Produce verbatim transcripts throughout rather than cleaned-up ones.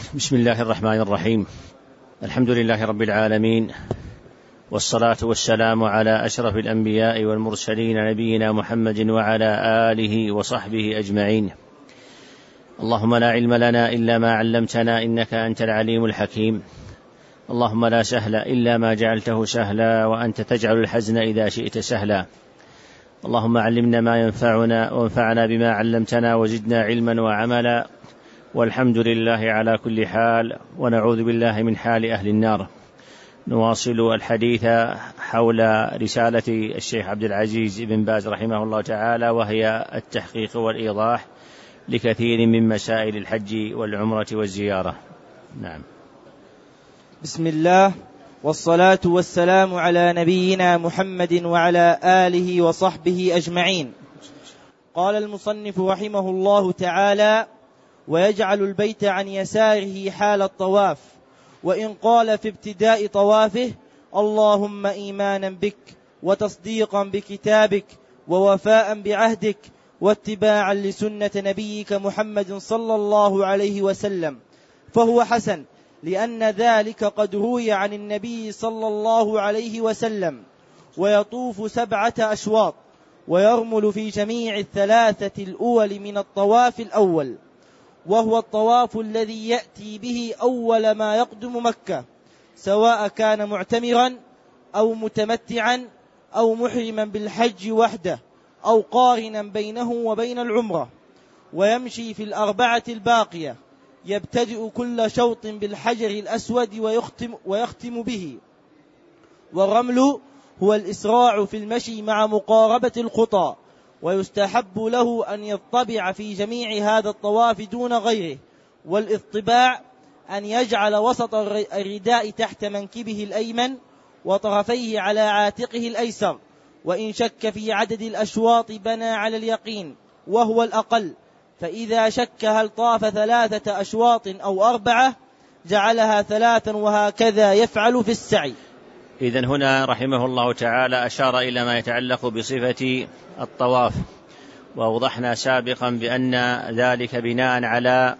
بسم الله الرحمن الرحيم. الحمد لله رب العالمين، والصلاة والسلام على أشرف الأنبياء والمرسلين نبينا محمد وعلى آله وصحبه أجمعين. اللهم لا علم لنا إلا ما علمتنا إنك أنت العليم الحكيم. اللهم لا سهل إلا ما جعلته سهلا، وأنت تجعل الحزن إذا شئت سهلا. اللهم علمنا ما ينفعنا وانفعنا بما علمتنا وزدنا علما وعملا، والحمد لله على كل حال، ونعوذ بالله من حال أهل النار. نواصل الحديث حول رسالة الشيخ عبد العزيز بن باز رحمه الله تعالى، وهي التحقيق والإيضاح لكثير من مسائل الحج والعمرة والزيارة. نعم. بسم الله، والصلاة والسلام على نبينا محمد وعلى آله وصحبه أجمعين. قال المصنف رحمه الله تعالى: ويجعل البيت عن يساره حال الطواف، وإن قال في ابتداء طوافه: اللهم إيمانا بك وتصديقا بكتابك ووفاء بعهدك واتباعا لسنة نبيك محمد صلى الله عليه وسلم، فهو حسن، لأن ذلك قد روي عن النبي صلى الله عليه وسلم. ويطوف سبعة أشواط، ويرمل في جميع الثلاثة الأول من الطواف الأول، وهو الطواف الذي يأتي به أول ما يقدم مكة، سواء كان معتمرا أو متمتعا أو محرما بالحج وحده أو قارنا بينه وبين العمرة. ويمشي في الأربعة الباقية، يبتدئ كل شوط بالحجر الأسود ويختم, ويختم به. والرمل هو الإسراع في المشي مع مقاربة الخطى، ويستحب له أن يطبع في جميع هذا الطواف دون غيره. والاطباع أن يجعل وسط الرداء تحت منكبه الأيمن وطرفيه على عاتقه الأيسر. وإن شك في عدد الأشواط بنى على اليقين، وهو الأقل، فإذا شك هل طاف ثلاثة أشواط أو أربعة جعلها ثلاثا، وهكذا يفعل في السعي. إذن هنا رحمه الله تعالى أشار إلى ما يتعلق بصفة الطواف، وأوضحنا سابقا بأن ذلك بناء على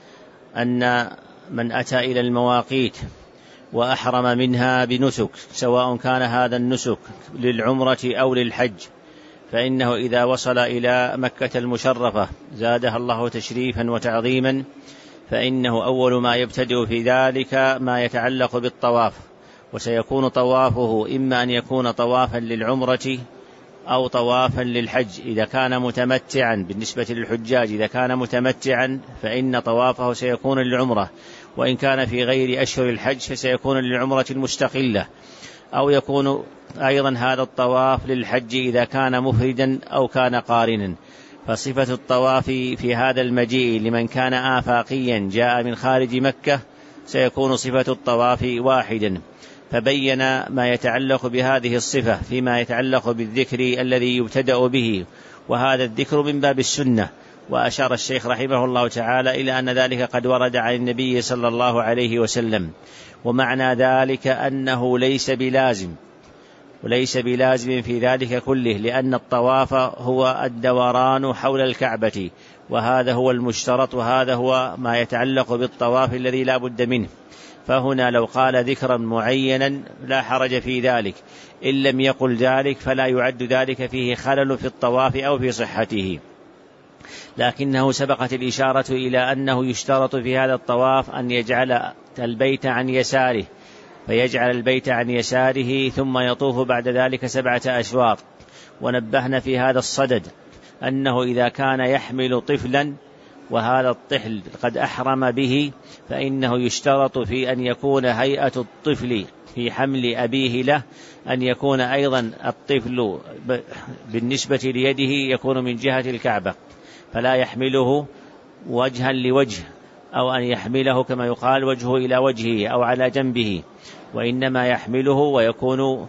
أن من أتى إلى المواقيت وأحرم منها بنسك، سواء كان هذا النسك للعمرة أو للحج، فإنه إذا وصل إلى مكة المشرفة زادها الله تشريفا وتعظيما، فإنه أول ما يبتدئ في ذلك ما يتعلق بالطواف. وسيكون طوافه إما أن يكون طوافا للعمرة أو طوافا للحج إذا كان متمتعا. بالنسبة للحجاج إذا كان متمتعا فإن طوافه سيكون للعمرة، وإن كان في غير أشهر الحج فسيكون للعمرة المستقلة، أو يكون أيضا هذا الطواف للحج إذا كان مفردا أو كان قارنا. فصفة الطواف في هذا المجيء لمن كان آفاقيا جاء من خارج مكة سيكون صفة الطواف واحدا. فبين ما يتعلق بهذه الصفة فيما يتعلق بالذكر الذي يبتدأ به، وهذا الذكر من باب السنة. وأشار الشيخ رحمه الله تعالى إلى أن ذلك قد ورد عن النبي صلى الله عليه وسلم، ومعنى ذلك أنه ليس بلازم وليس بلازم في ذلك كله، لأن الطواف هو الدوران حول الكعبة، وهذا هو المشترط، وهذا هو ما يتعلق بالطواف الذي لا بد منه. فهنا لو قال ذكرا معينا لا حرج في ذلك، إن لم يقل ذلك فلا يعد ذلك فيه خلل في الطواف أو في صحته. لكنه سبقت الإشارة إلى أنه يشترط في هذا الطواف أن يجعل البيت عن يساره، فيجعل البيت عن يساره ثم يطوف بعد ذلك سبعة أشواط. ونبهنا في هذا الصدد أنه إذا كان يحمل طفلا وهذا الطفل قد أحرم به، فإنه يشترط في أن يكون هيئة الطفل في حمل أبيه له أن يكون أيضا الطفل بالنسبة ليده يكون من جهة الكعبة، فلا يحمله وجها لوجه، أو أن يحمله كما يقال وجهه إلى وجهه أو على جنبه، وإنما يحمله ويكون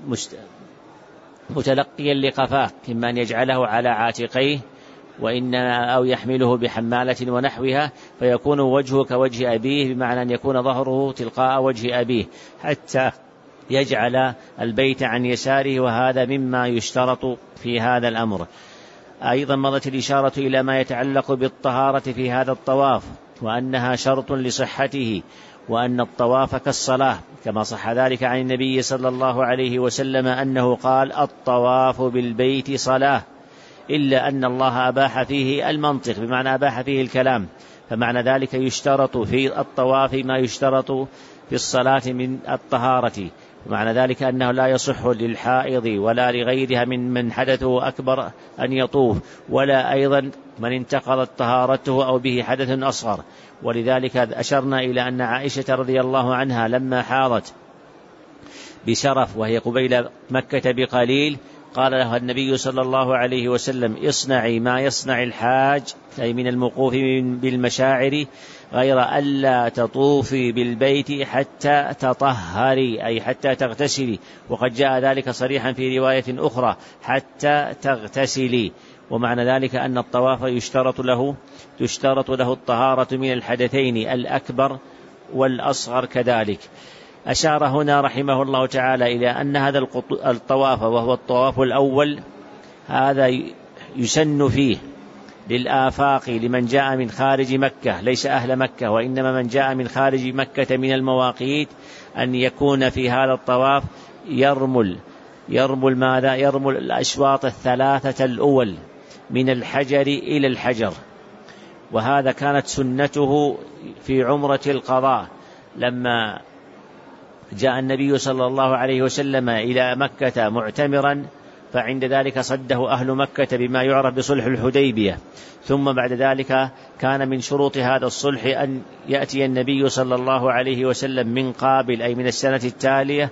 متلقيا لقفاه، إما أن يجعله على عاتقيه وإنما أو يحمله بحمالة ونحوها، فيكون وجهه كوجه أبيه، بمعنى أن يكون ظهره تلقاء وجه أبيه حتى يجعل البيت عن يساره، وهذا مما يشترط في هذا الأمر. أيضا مضت الإشارة إلى ما يتعلق بالطهارة في هذا الطواف، وأنها شرط لصحته، وأن الطواف كالصلاة، كما صح ذلك عن النبي صلى الله عليه وسلم أنه قال: الطواف بالبيت صلاة، إلا أن الله أباح فيه المنطق، بمعنى أباح فيه الكلام، فمعنى ذلك يشترط في الطواف ما يشترط في الصلاة من الطهارة، ومعنى ذلك أنه لا يصح للحائض ولا لغيرها من من حدثه أكبر أن يطوف، ولا أيضا من انتقضت طهارته أو به حدث أصغر. ولذلك أشرنا إلى أن عائشة رضي الله عنها لما حاضت بشرف وهي قبيل مكة بقليل، قال لها النبي صلى الله عليه وسلم: اصنعي ما يصنع الحاج، أي من الموقوف بالمشاعر، غير ألا تطوفي بالبيت حتى تطهري، أي حتى تغتسلي، وقد جاء ذلك صريحا في رواية أخرى: حتى تغتسلي. ومعنى ذلك أن الطواف يشترط له تشترط له الطهارة من الحدثين الأكبر والأصغر كذلك. أشار هنا رحمه الله تعالى إلى أن هذا الطواف، وهو الطواف الأول، هذا يسن فيه للآفاق لمن جاء من خارج مكة، ليس أهل مكة، وإنما من جاء من خارج مكة من المواقيت، أن يكون في هذا الطواف يرمل يرمل ماذا؟ يرمل الأشواط الثلاثة الأول من الحجر إلى الحجر. وهذا كانت سنته في عمرة القضاء، لما جاء النبي صلى الله عليه وسلم إلى مكة معتمرا، فعند ذلك صده أهل مكة بما يعرف بصلح الحديبية، ثم بعد ذلك كان من شروط هذا الصلح أن يأتي النبي صلى الله عليه وسلم من قابل، أي من السنة التالية،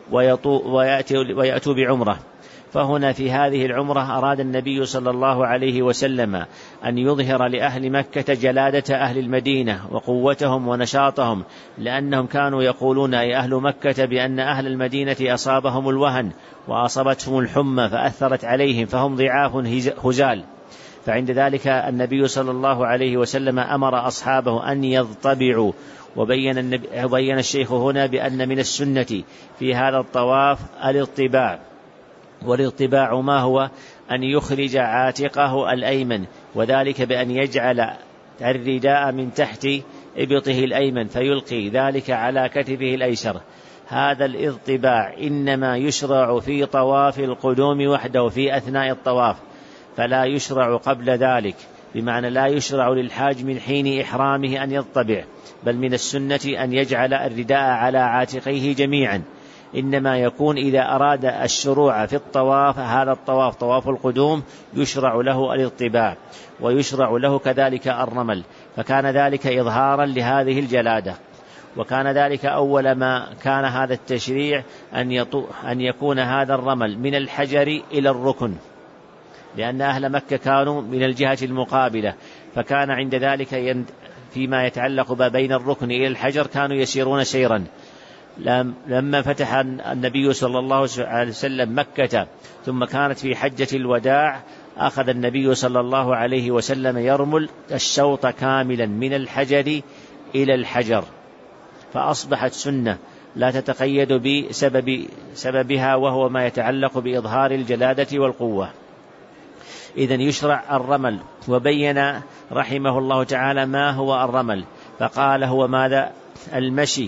ويأتوا بعمرة. فهنا في هذه العمرة أراد النبي صلى الله عليه وسلم أن يظهر لأهل مكة جلادة أهل المدينة وقوتهم ونشاطهم، لأنهم كانوا يقولون أي أهل مكة بأن أهل المدينة أصابهم الوهن وأصابتهم الحمى فأثرت عليهم، فهم ضعاف هزال. فعند ذلك النبي صلى الله عليه وسلم أمر أصحابه أن يضطبعوا، وبين, النبي وبين الشيخ هنا بأن من السنة في هذا الطواف الاضطباع. والاضطباع ما هو؟ أن يخرج عاتقه الأيمن، وذلك بأن يجعل الرداء من تحت إبطه الأيمن فيلقي ذلك على كتفه الأيسر. هذا الاضطباع إنما يشرع في طواف القدوم وحده في أثناء الطواف، فلا يشرع قبل ذلك، بمعنى لا يشرع للحاج من حين إحرامه أن يضطبع، بل من السنة أن يجعل الرداء على عاتقيه جميعا، إنما يكون إذا أراد الشروع في الطواف، هذا الطواف طواف القدوم، يشرع له الاضطباع، ويشرع له كذلك الرمل، فكان ذلك إظهارا لهذه الجلادة. وكان ذلك أول ما كان هذا التشريع أن, أن يكون هذا الرمل من الحجر إلى الركن، لأن أهل مكة كانوا من الجهة المقابلة، فكان عند ذلك فيما يتعلق بين الركن إلى الحجر كانوا يسيرون سيرا. لما فتح النبي صلى الله عليه وسلم مكة ثم كانت في حجة الوداع، أخذ النبي صلى الله عليه وسلم يرمل الشوط كاملا من الحجر إلى الحجر، فأصبحت سنة لا تتقيد بسبب سببها، وهو ما يتعلق بإظهار الجلادة والقوة. إذن يشرع الرمل. وبين رحمه الله تعالى ما هو الرمل، فقال: هو ماذا؟ المشي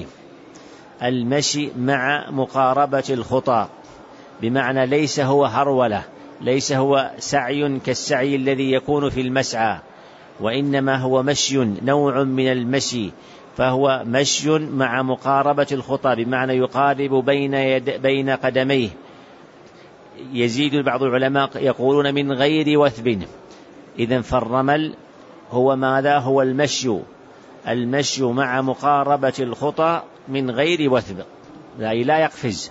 المشي مع مقاربة الخطى، بمعنى ليس هو هرولة، ليس هو سعي كالسعي الذي يكون في المسعى، وإنما هو مشي نوع من المشي، فهو مشي مع مقاربة الخطى، بمعنى يقارب بين, يد بين قدميه. يزيد بعض العلماء يقولون من غير وثب. إذن فالرمل هو ماذا؟ هو المشي المشي مع مقاربة الخطى من غير وثب، لا يقفز،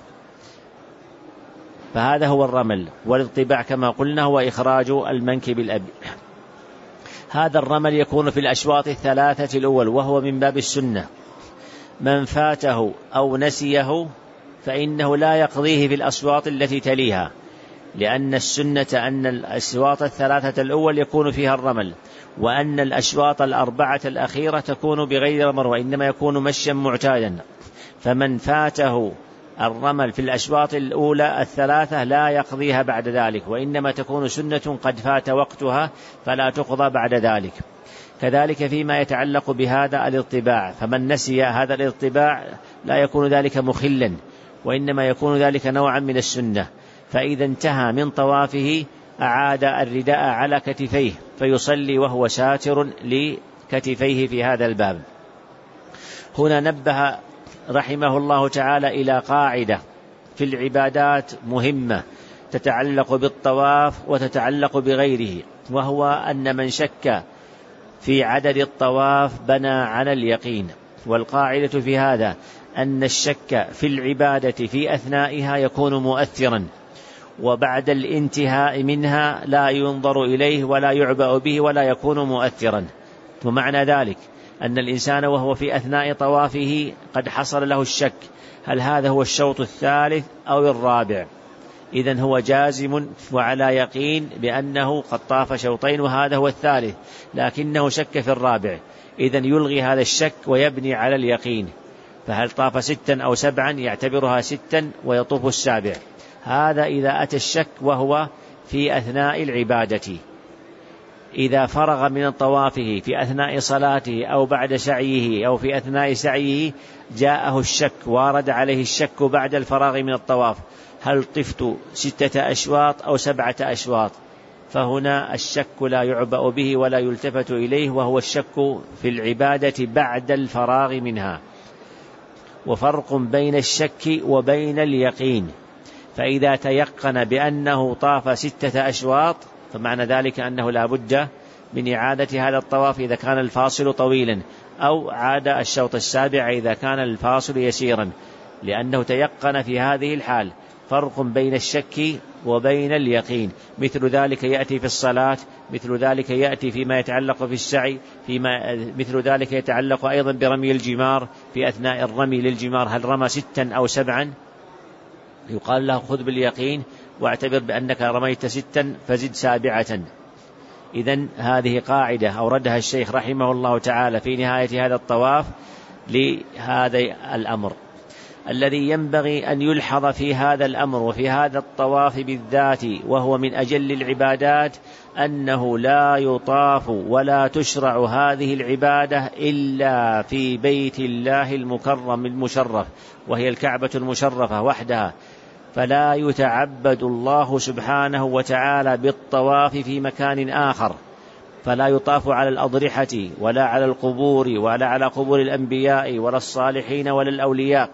فهذا هو الرمل. والاضطباع كما قلنا هو إخراج المنكب الأب. هذا الرمل يكون في الأشواط الثلاثة الأول، وهو من باب السنة. من فاته أو نسيه فإنه لا يقضيه في الأشواط التي تليها، لأن السنة أن الأشواط الثلاثة الأول يكون فيها الرمل، وأن الأشواط الأربعة الأخيرة تكون بغير رمل، وإنما يكون مشيا معتادا. فمن فاته الرمل في الأشواط الأولى الثلاثة لا يقضيها بعد ذلك، وإنما تكون سنة قد فات وقتها فلا تقضى بعد ذلك. كذلك فيما يتعلق بهذا الاطباع، فمن نسي هذا الاطباع لا يكون ذلك مخلا، وإنما يكون ذلك نوعا من السنة. فإذا انتهى من طوافه أعاد الرداء على كتفيه فيصلي وهو ساتر لكتفيه في هذا الباب. هنا نبه رحمه الله تعالى إلى قاعدة في العبادات مهمة تتعلق بالطواف وتتعلق بغيره، وهو أن من شك في عدد الطواف بنى على اليقين. والقاعدة في هذا أن الشك في العبادة في أثنائها يكون مؤثرا، وبعد الانتهاء منها لا ينظر إليه ولا يعبأ به ولا يكون مؤثرا. ومعنى ذلك أن الإنسان وهو في أثناء طوافه قد حصل له الشك هل هذا هو الشوط الثالث أو الرابع، إذن هو جازم وعلى يقين بأنه قد طاف شوطين وهذا هو الثالث، لكنه شك في الرابع، إذن يلغي هذا الشك ويبني على اليقين. فهل طاف ستا أو سبعا يعتبرها ستا ويطوف السابع. هذا إذا أتى الشك وهو في أثناء العبادة. إذا فرغ من طوافه في أثناء صلاته أو بعد سعيه أو في أثناء سعيه جاءه الشك، وارد عليه الشك بعد الفراغ من الطواف هل طفت ستة أشواط أو سبعة أشواط، فهنا الشك لا يعبأ به ولا يلتفت إليه، وهو الشك في العبادة بعد الفراغ منها. وفرق بين الشك وبين اليقين، فإذا تيقن بأنه طاف ستة أشواط فمعنى ذلك أنه لا بد من إعادة هذا الطواف إذا كان الفاصل طويلا، أو عاد الشوط السابع إذا كان الفاصل يسيرا، لأنه تيقن في هذه الحال. فرق بين الشك وبين اليقين. مثل ذلك يأتي في الصلاة، مثل ذلك يأتي فيما يتعلق في السعي، فيما مثل ذلك يتعلق أيضا برمي الجمار. في أثناء الرمي للجمار هل رمى ستا أو سبعا، يقال له خذ باليقين واعتبر بأنك رميت ستا فزد سابعة. إذن هذه قاعدة أوردها الشيخ رحمه الله تعالى في نهاية هذا الطواف لهذا الأمر. الذي ينبغي أن يلحظ في هذا الأمر وفي هذا الطواف بالذات، وهو من أجل العبادات، أنه لا يطاف ولا تشرع هذه العبادة إلا في بيت الله المكرم المشرف، وهي الكعبة المشرفة وحدها. فلا يتعبد الله سبحانه وتعالى بالطواف في مكان آخر، فلا يطاف على الأضرحة ولا على القبور ولا على قبور الأنبياء ولا الصالحين ولا الأولياء.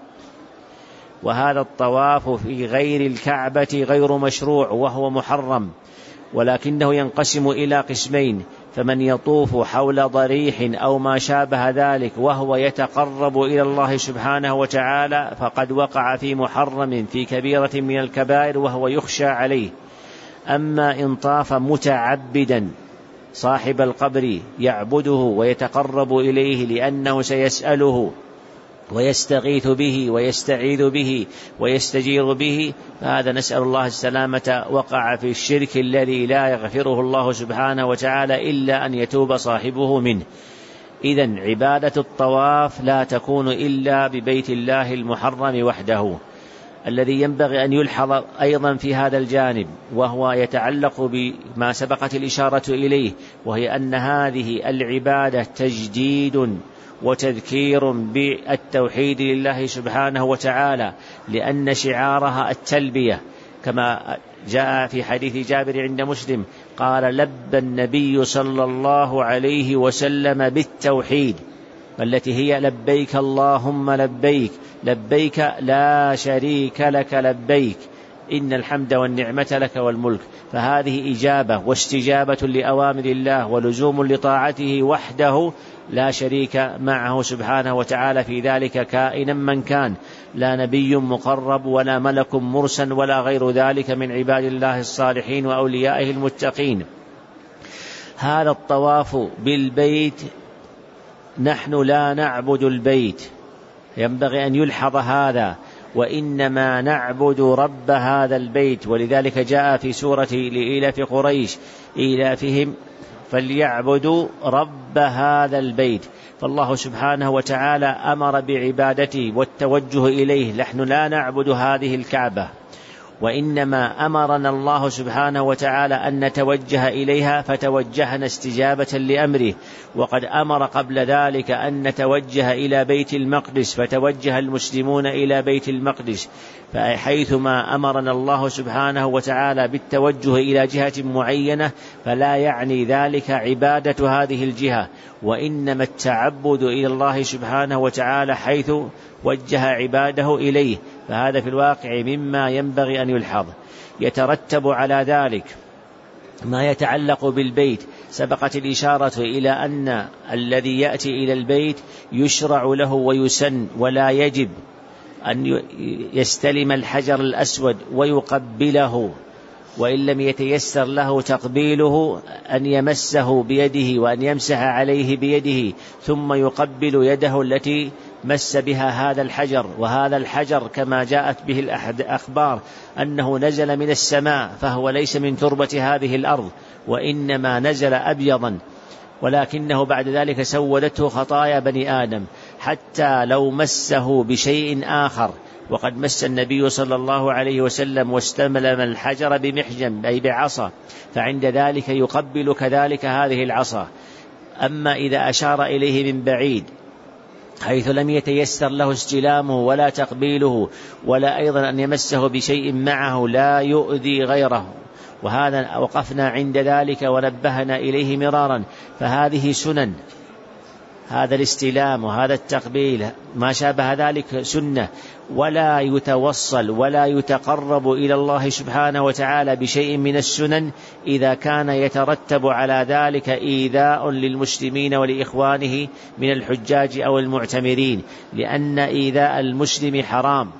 وهذا الطواف في غير الكعبة غير مشروع وهو محرم، ولكنه ينقسم إلى قسمين: فمن يطوف حول ضريح أو ما شابه ذلك وهو يتقرب إلى الله سبحانه وتعالى فقد وقع في محرم في كبيرة من الكبائر وهو يخشى عليه. أما إن طاف متعبدا صاحب القبر يعبده ويتقرب إليه لأنه سيسأله ويستغيث به ويستعيذ به ويستجير به، فهذا نسأل الله السلامة وقع في الشرك الذي لا يغفره الله سبحانه وتعالى إلا أن يتوب صاحبه منه. إذن عبادة الطواف لا تكون إلا ببيت الله المحرم وحده. الذي ينبغي أن يلحظ أيضا في هذا الجانب وهو يتعلق بما سبقت الإشارة إليه، وهي أن هذه العبادة تجديد وتذكير بالتوحيد لله سبحانه وتعالى، لأن شعارها التلبية، كما جاء في حديث جابر عند مسلم قال: لبى النبي صلى الله عليه وسلم بالتوحيد، التي هي لبيك اللهم لبيك لبيك لا شريك لك لبيك إن الحمد والنعمة لك والملك. فهذه إجابة واستجابة لأوامر الله ولزوم لطاعته وحده لا شريك معه سبحانه وتعالى في ذلك كائنا من كان، لا نبي مقرب ولا ملك مرسل ولا غير ذلك من عباد الله الصالحين وأوليائه المتقين. هذا الطواف بالبيت نحن لا نعبد البيت، ينبغي أن يلحظ هذا، وإنما نعبد رب هذا البيت. ولذلك جاء في سورة لإيلاف قريش إيلافهم فليعبدوا رب هذا البيت. فالله سبحانه وتعالى أمر بعبادته والتوجه إليه، نحن لا نعبد هذه الكعبة وإنما أمرنا الله سبحانه وتعالى أن نتوجه إليها فتوجهنا استجابة لأمره، وقد أمر قبل ذلك أن نتوجه إلى بيت المقدس فتوجه المسلمون إلى بيت المقدس، فحيثما أمرنا الله سبحانه وتعالى بالتوجه إلى جهة معينة فلا يعني ذلك عبادة هذه الجهة، وإنما التعبد إلى الله سبحانه وتعالى حيث وجه عباده إليه. فهذا في الواقع مما ينبغي أن يلحظ. يترتب على ذلك ما يتعلق بالبيت. سبقت الإشارة إلى أن الذي يأتي إلى البيت يشرع له ويسن، ولا يجب أن يستلم الحجر الأسود ويقبله، وإن لم يتيسر له تقبيله أن يمسه بيده وأن يمسح عليه بيده ثم يقبل يده التي مس بها هذا الحجر. وهذا الحجر كما جاءت به الأخبار أنه نزل من السماء، فهو ليس من تربة هذه الأرض، وإنما نزل أبيضا، ولكنه بعد ذلك سودته خطايا بني آدم، حتى لو مسه بشيء آخر. وقد مس النبي صلى الله عليه وسلم واستلم الحجر بمحجم أي بعصا، فعند ذلك يقبل كذلك هذه العصا. أما إذا أشار إليه من بعيد حيث لم يتيسر له استلامه ولا تقبيله، ولا أيضا أن يمسه بشيء معه لا يؤذي غيره، وهذا وقفنا عند ذلك ونبهنا إليه مرارا. فهذه سنن، هذا الاستلام وهذا التقبيل ما شابه ذلك سنة، ولا يتوصل ولا يتقرب إلى الله سبحانه وتعالى بشيء من السنن إذا كان يترتب على ذلك إيذاء للمسلمين ولإخوانه من الحجاج أو المعتمرين، لأن إيذاء المسلم حرام،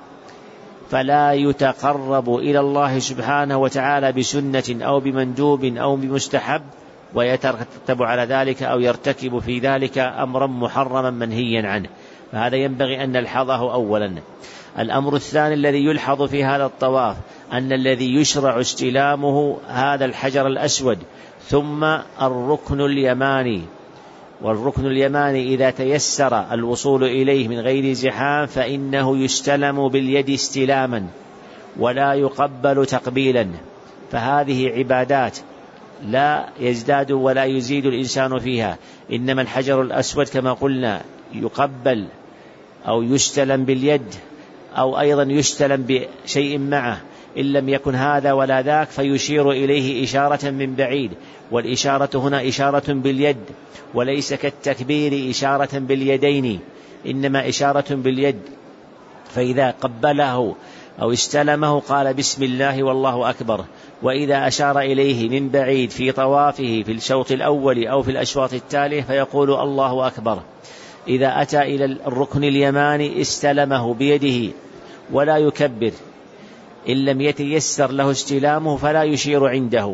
فلا يتقرب إلى الله سبحانه وتعالى بسنة أو بمندوب أو بمستحب ويترتب على ذلك أو يرتكب في ذلك أمرا محرما منهيا عنه. فهذا ينبغي أن نلحظه أولا. الأمر الثاني الذي يلحظ في هذا الطواف أن الذي يشرع استلامه هذا الحجر الأسود ثم الركن اليماني، والركن اليماني إذا تيسر الوصول إليه من غير زحام فإنه يستلم باليد استلاما ولا يقبل تقبيلا. فهذه عبادات لا يزداد ولا يزيد الإنسان فيها، إنما الحجر الأسود كما قلنا يقبل أو يستلم باليد أو أيضا يستلم بشيء معه، إن لم يكن هذا ولا ذاك فيشير إليه إشارة من بعيد، والإشارة هنا إشارة باليد وليس كالتكبير إشارة باليدين، إنما إشارة باليد. فإذا قبله أو استلمه قال بسم الله والله أكبر، وإذا أشار إليه من بعيد في طوافه في الشوط الأول أو في الأشواط التالية فيقول الله أكبر. إذا أتى إلى الركن اليماني استلمه بيده ولا يكبر، إن لم يتيسر له استلامه فلا يشير عنده.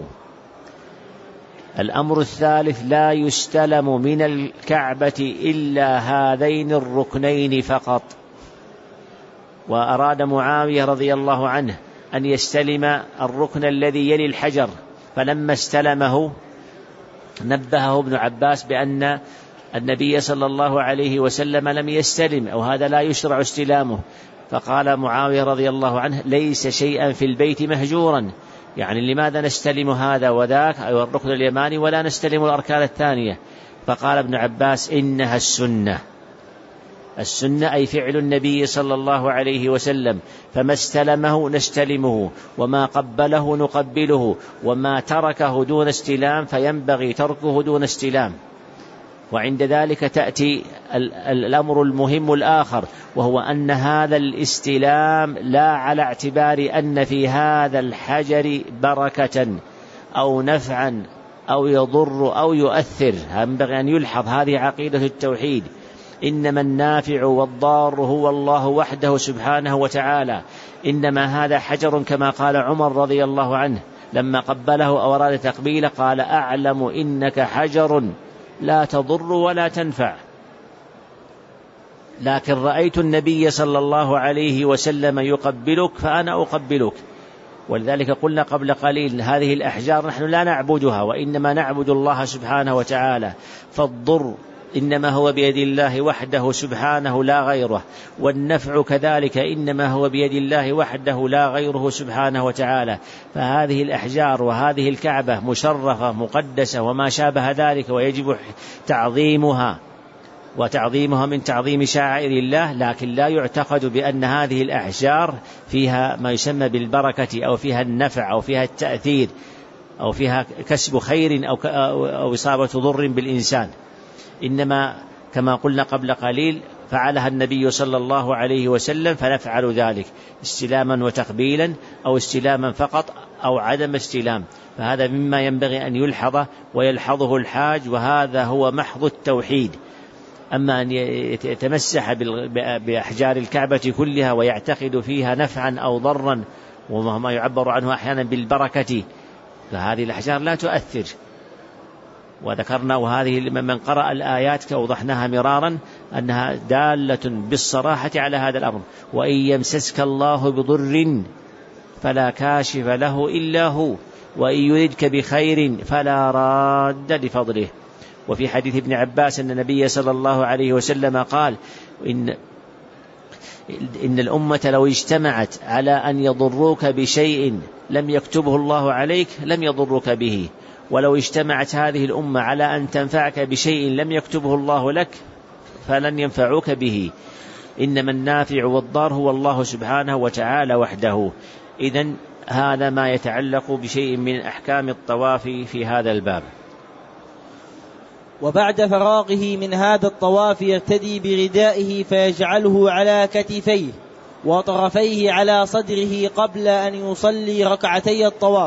الأمر الثالث لا يستلم من الكعبة إلا هذين الركنين فقط. وأراد معاوية رضي الله عنه أن يستلم الركن الذي يلي الحجر، فلما استلمه نبهه ابن عباس بأن النبي صلى الله عليه وسلم لم يستلم أو هذا لا يشرع استلامه، فقال معاوية رضي الله عنه ليس شيئا في البيت مهجورا، يعني لماذا نستلم هذا وذاك أو الركن اليماني ولا نستلم الأركان الثانية؟ فقال ابن عباس إنها السنة، السنة أي فعل النبي صلى الله عليه وسلم، فما استلمه نستلمه وما قبله نقبله وما تركه دون استلام فينبغي تركه دون استلام. وعند ذلك تأتي الأمر المهم الآخر، وهو أن هذا الاستلام لا على اعتبار أن في هذا الحجر بركة أو نفعا أو يضر أو يؤثر. ينبغي أن يلحظ هذه عقيدة التوحيد، إنما النافع والضار هو الله وحده سبحانه وتعالى. إنما هذا حجر كما قال عمر رضي الله عنه لما قبله أو أراد تقبيله قال أعلم إنك حجر لا تضر ولا تنفع، لكن رأيت النبي صلى الله عليه وسلم يقبلك فأنا أقبلك. ولذلك قلنا قبل قليل هذه الأحجار نحن لا نعبدها وإنما نعبد الله سبحانه وتعالى، فالضر إنما هو بيد الله وحده سبحانه لا غيره، والنفع كذلك إنما هو بيد الله وحده لا غيره سبحانه وتعالى. فهذه الأحجار وهذه الكعبة مشرفة مقدسة وما شابه ذلك، ويجب تعظيمها، وتعظيمها من تعظيم شعائر الله، لكن لا يعتقد بأن هذه الأحجار فيها ما يسمى بالبركة أو فيها النفع أو فيها التأثير أو فيها كسب خير أو أو إصابة ضر بالإنسان. إنما كما قلنا قبل قليل فعلها النبي صلى الله عليه وسلم، فنفعل ذلك استلاما وتقبيلا أو استلاما فقط أو عدم استلام، فهذا مما ينبغي أن يلحظ ويلحظه الحاج، وهذا هو محض التوحيد. أما أن يتمسح بأحجار الكعبة كلها ويعتقد فيها نفعا أو ضرا، وما يعبر عنه أحيانا بالبركة، فهذه الأحجار لا تؤثر. وذكرنا وهذه من قرأ الآيات كوضحناها مرارا أنها دالة بالصراحة على هذا الأمر. وإن يمسسك الله بضر فلا كاشف له إلا هو، وإن يردك بخير فلا راد لفضله. وفي حديث ابن عباس أن النبي صلى الله عليه وسلم قال إن إن الأمة لو اجتمعت على أن يضروك بشيء لم يكتبه الله عليك لم يضروك به، ولو اجتمعت هذه الأمة على أن تنفعك بشيء لم يكتبه الله لك فلن ينفعوك به. إنما النافع والضار هو الله سبحانه وتعالى وحده. إذن هذا ما يتعلق بشيء من أحكام الطواف في هذا الباب. وبعد فراغه من هذا الطواف يرتدي بردائه فيجعله على كتفيه وطرفيه على صدره قبل أن يصلي ركعتي الطواف.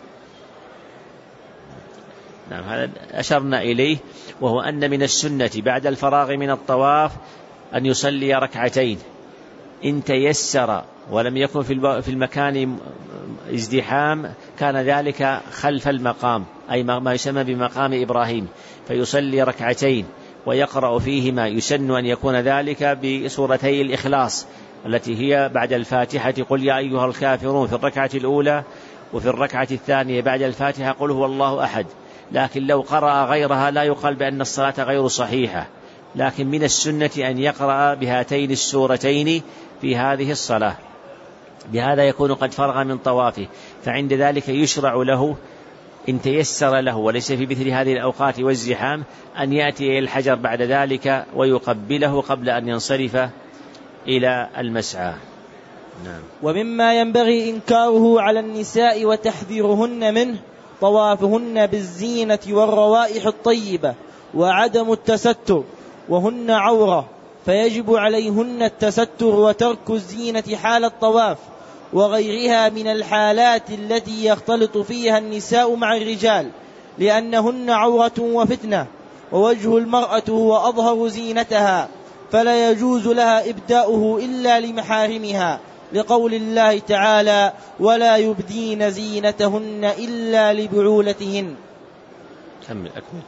نعم، هذا أشرنا إليه، وهو أن من السنة بعد الفراغ من الطواف أن يصلي ركعتين إن تيسر ولم يكن في المكان ازدحام، كان ذلك خلف المقام أي ما يسمى بمقام إبراهيم، فيصلي ركعتين ويقرأ فيهما. يسن أن يكون ذلك بسورتي الإخلاص التي هي بعد الفاتحة قل يا أيها الكافرون في الركعة الأولى، وفي الركعة الثانية بعد الفاتحة قل هو الله أحد. لكن لو قرأ غيرها لا يقال بأن الصلاة غير صحيحة، لكن من السنة أن يقرأ بهاتين السورتين في هذه الصلاة. بهذا يكون قد فرغ من طوافه، فعند ذلك يشرع له إن تيسر له وليس في مثل هذه الأوقات والزحام أن يأتي إلى الحجر بعد ذلك ويقبله قبل أن ينصرف إلى المسعى. نعم. ومما ينبغي إنكاره على النساء وتحذيرهن منه طوافهن بالزينة والروائح الطيبة وعدم التستر، وهن عورة، فيجب عليهن التستر وترك الزينة حال الطواف وغيرها من الحالات التي يختلط فيها النساء مع الرجال، لأنهن عورة وفتنة، ووجه المرأة هو أظهر زينتها، فلا يجوز لها إبداؤه إلا لمحارمها، لقول الله تعالى ولا يبدين زينتهن إلا لبعولتهن. كمل أكمل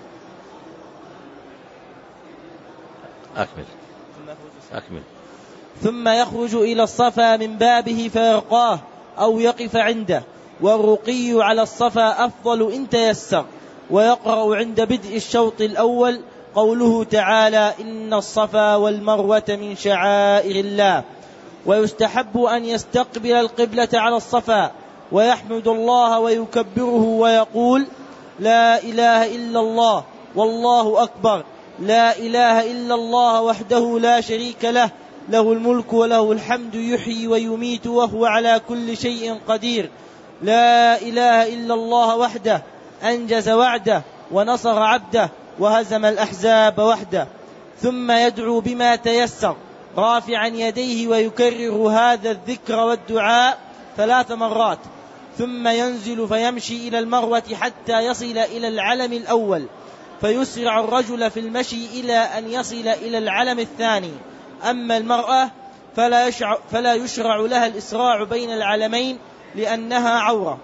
أكمل أكمل ثم يخرج إلى الصفا من بابه فيرقاه أو يقف عنده، والرقي على الصفا أفضل إن تيسر. ويقرأ عند بدء الشوط الأول قوله تعالى إن الصفا والمروة من شعائر الله. ويستحب أن يستقبل القبلة على الصفا ويحمد الله ويكبره ويقول لا إله إلا الله والله أكبر، لا إله إلا الله وحده لا شريك له، له الملك وله الحمد يحيي ويميت وهو على كل شيء قدير، لا إله إلا الله وحده أنجز وعده ونصر عبده وهزم الأحزاب وحده. ثم يدعو بما تيسر رافعا يديه ويكرر هذا الذكر والدعاء ثلاث مرات، ثم ينزل فيمشي إلى المروة حتى يصل إلى العلم الأول، فيسرع الرجل في المشي إلى أن يصل إلى العلم الثاني. أما المرأة فلا يشرع, فلا يشرع لها الإسراع بين العلمين لأنها عورة.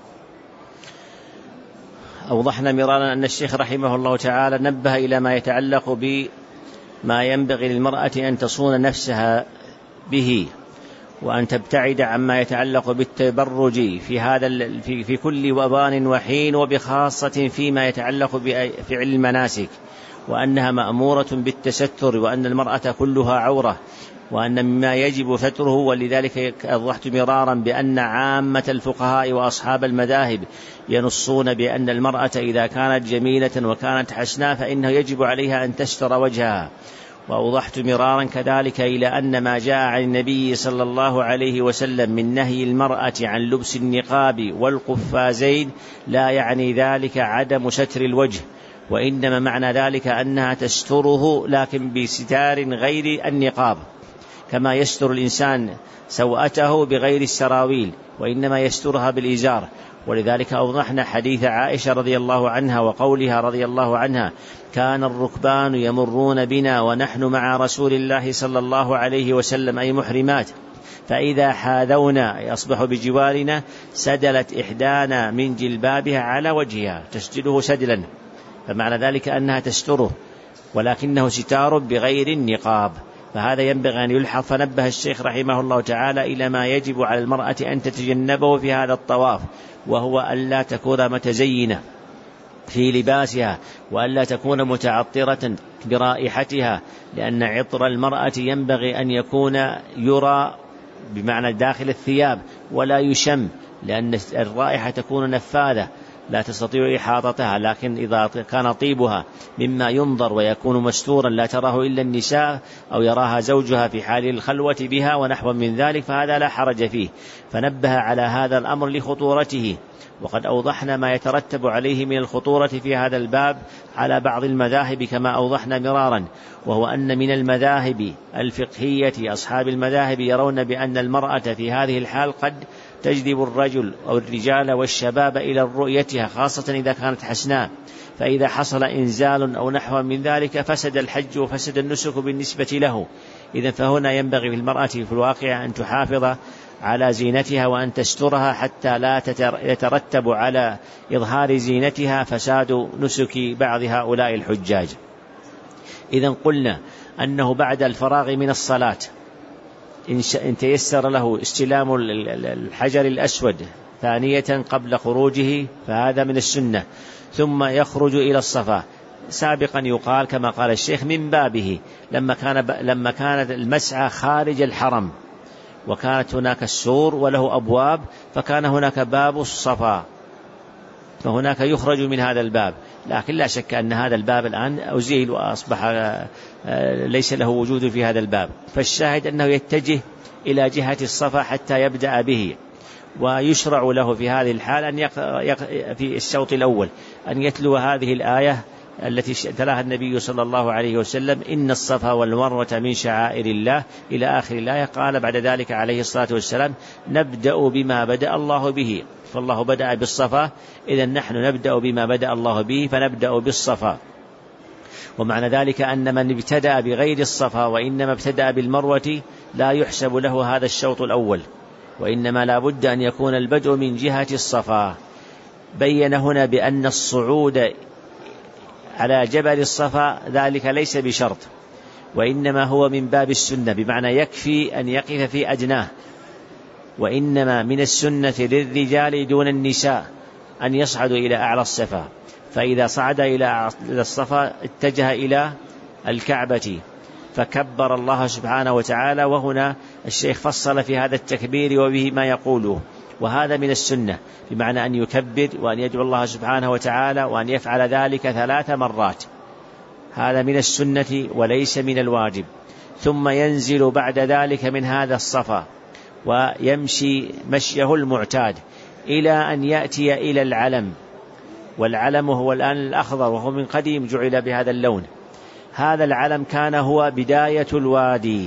أوضحنا مرارا أن الشيخ رحمه الله تعالى نبه إلى ما يتعلق بما ينبغي للمرأة أن تصون نفسها به، وأن تبتعد عما يتعلق بالتبرج في هذا في, في كل وبان وحين، وبخاصة فيما يتعلق بفعل المناسك. وأنها مأمورة بالتستر، وأن المرأة كلها عورة، وأن مما يجب ستره. ولذلك أوضحت مرارا بأن عامة الفقهاء وأصحاب المذاهب ينصون بأن المرأة إذا كانت جميلة وكانت حسناء فإنه يجب عليها أن تستر وجهها. وأوضحت مرارا كذلك إلى أن ما جاء عن النبي صلى الله عليه وسلم من نهي المرأة عن لبس النقاب والقفازين لا يعني ذلك عدم ستر الوجه، وإنما معنى ذلك أنها تستره لكن بستار غير النقاب، كما يستر الإنسان سوءته بغير السراويل، وإنما يسترها بالإزار. ولذلك أوضحنا حديث عائشة رضي الله عنها وقولها رضي الله عنها: كان الركبان يمرون بنا ونحن مع رسول الله صلى الله عليه وسلم أي محرمات، فإذا حاذونا يصبح بجوارنا سدلت إحدانا من جلبابها على وجهها، تسجله سدلا، فمعنى ذلك أنها تستره ولكنه ستار بغير النقاب. فهذا ينبغي أن يلحظ. فنبه الشيخ رحمه الله تعالى إلى ما يجب على المرأة أن تتجنبه في هذا الطواف، وهو ألا تكون متزينة في لباسها، وألا تكون متعطرة برائحتها، لأن عطر المرأة ينبغي أن يكون يرى بمعنى داخل الثياب ولا يشم، لأن الرائحة تكون نفاذة لا تستطيع إحاطتها. لكن إذا كان طيبها مما ينظر ويكون مستورا لا تراه إلا النساء أو يراها زوجها في حال الخلوة بها ونحو من ذلك فهذا لا حرج فيه. فنبه على هذا الأمر لخطورته. وقد أوضحنا ما يترتب عليه من الخطورة في هذا الباب على بعض المذاهب كما أوضحنا مرارا، وهو أن من المذاهب الفقهية أصحاب المذاهب يرون بأن المرأة في هذه الحال قد تجذب الرجل أو الرجال والشباب إلى رؤيتها، خاصة إذا كانت حسناء، فإذا حصل إنزال أو نحو من ذلك فسد الحج وفسد النسك بالنسبة له. إذن فهنا ينبغي في المرأة في الواقع أن تحافظ على زينتها وأن تسترها حتى لا يترتب على إظهار زينتها فساد نسك بعض هؤلاء الحجاج. إذن قلنا أنه بعد الفراغ من الصلاة إن تيسر له استلام الحجر الأسود ثانية قبل خروجه فهذا من السنة، ثم يخرج إلى الصفا. سابقا يقال كما قال الشيخ من بابه لما كان لما كانت المسعى خارج الحرم وكانت هناك السور وله أبواب، فكان هناك باب الصفا، فهناك يخرج من هذا الباب. لكن لا شك أن هذا الباب الآن أزيل وأصبح ليس له وجود في هذا الباب. فالشاهد أنه يتجه إلى جهة الصفا حتى يبدأ به، ويشرع له في هذه الحال أن يق... في الشوط الأول أن يتلو هذه الآية التي تلاها النبي صلى الله عليه وسلم: إن الصفا والمروة من شعائر الله، إلى آخر الآية. قال بعد ذلك عليه الصلاة والسلام: نبدأ بما بدأ الله به، فالله بدأ بالصفا، إذن نحن نبدأ بما بدأ الله به فنبدأ بالصفا. ومعنى ذلك أن من ابتدأ بغير الصفا وإنما ابتدأ بالمروة لا يحسب له هذا الشوط الأول، وإنما لا بد أن يكون البدء من جهة الصفا. بين هنا بأن الصعود على جبل الصفا ذلك ليس بشرط، وإنما هو من باب السنة، بمعنى يكفي أن يقف في أدناه، وإنما من السنة للرجال دون النساء أن يصعدوا إلى أعلى الصفا. فإذا صعد إلى الصفا اتجه إلى الكعبة فكبر الله سبحانه وتعالى. وهنا الشيخ فصل في هذا التكبير وبه ما يقوله، وهذا من السنة، بمعنى أن يكبر وأن يدعو الله سبحانه وتعالى وأن يفعل ذلك ثلاث مرات، هذا من السنة وليس من الواجب. ثم ينزل بعد ذلك من هذا الصفا ويمشي مشيه المعتاد إلى أن يأتي إلى العلم، والعلم هو الآن الأخضر وهو من قديم جعل بهذا اللون. هذا العلم كان هو بداية الوادي،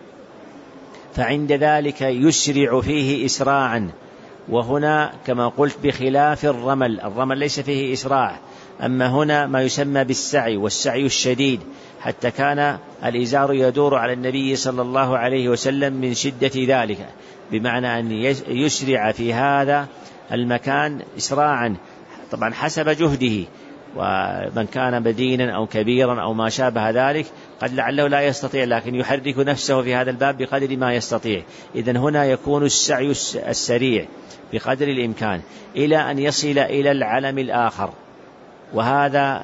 فعند ذلك يسرع فيه إسراعا. وهنا كما قلت بخلاف الرمل، الرمل ليس فيه إسراع، أما هنا ما يسمى بالسعي، والسعي الشديد، حتى كان الإزار يدور على النبي صلى الله عليه وسلم من شدة ذلك، بمعنى أن يسرع في هذا المكان إسراعا، طبعا حسب جهده. ومن كان بدينا أو كبيرا أو ما شابه ذلك قد لعله لا يستطيع، لكن يحرك نفسه في هذا الباب بقدر ما يستطيع. إذن هنا يكون السعي السريع بقدر الإمكان إلى أن يصل إلى العلم الآخر، وهذا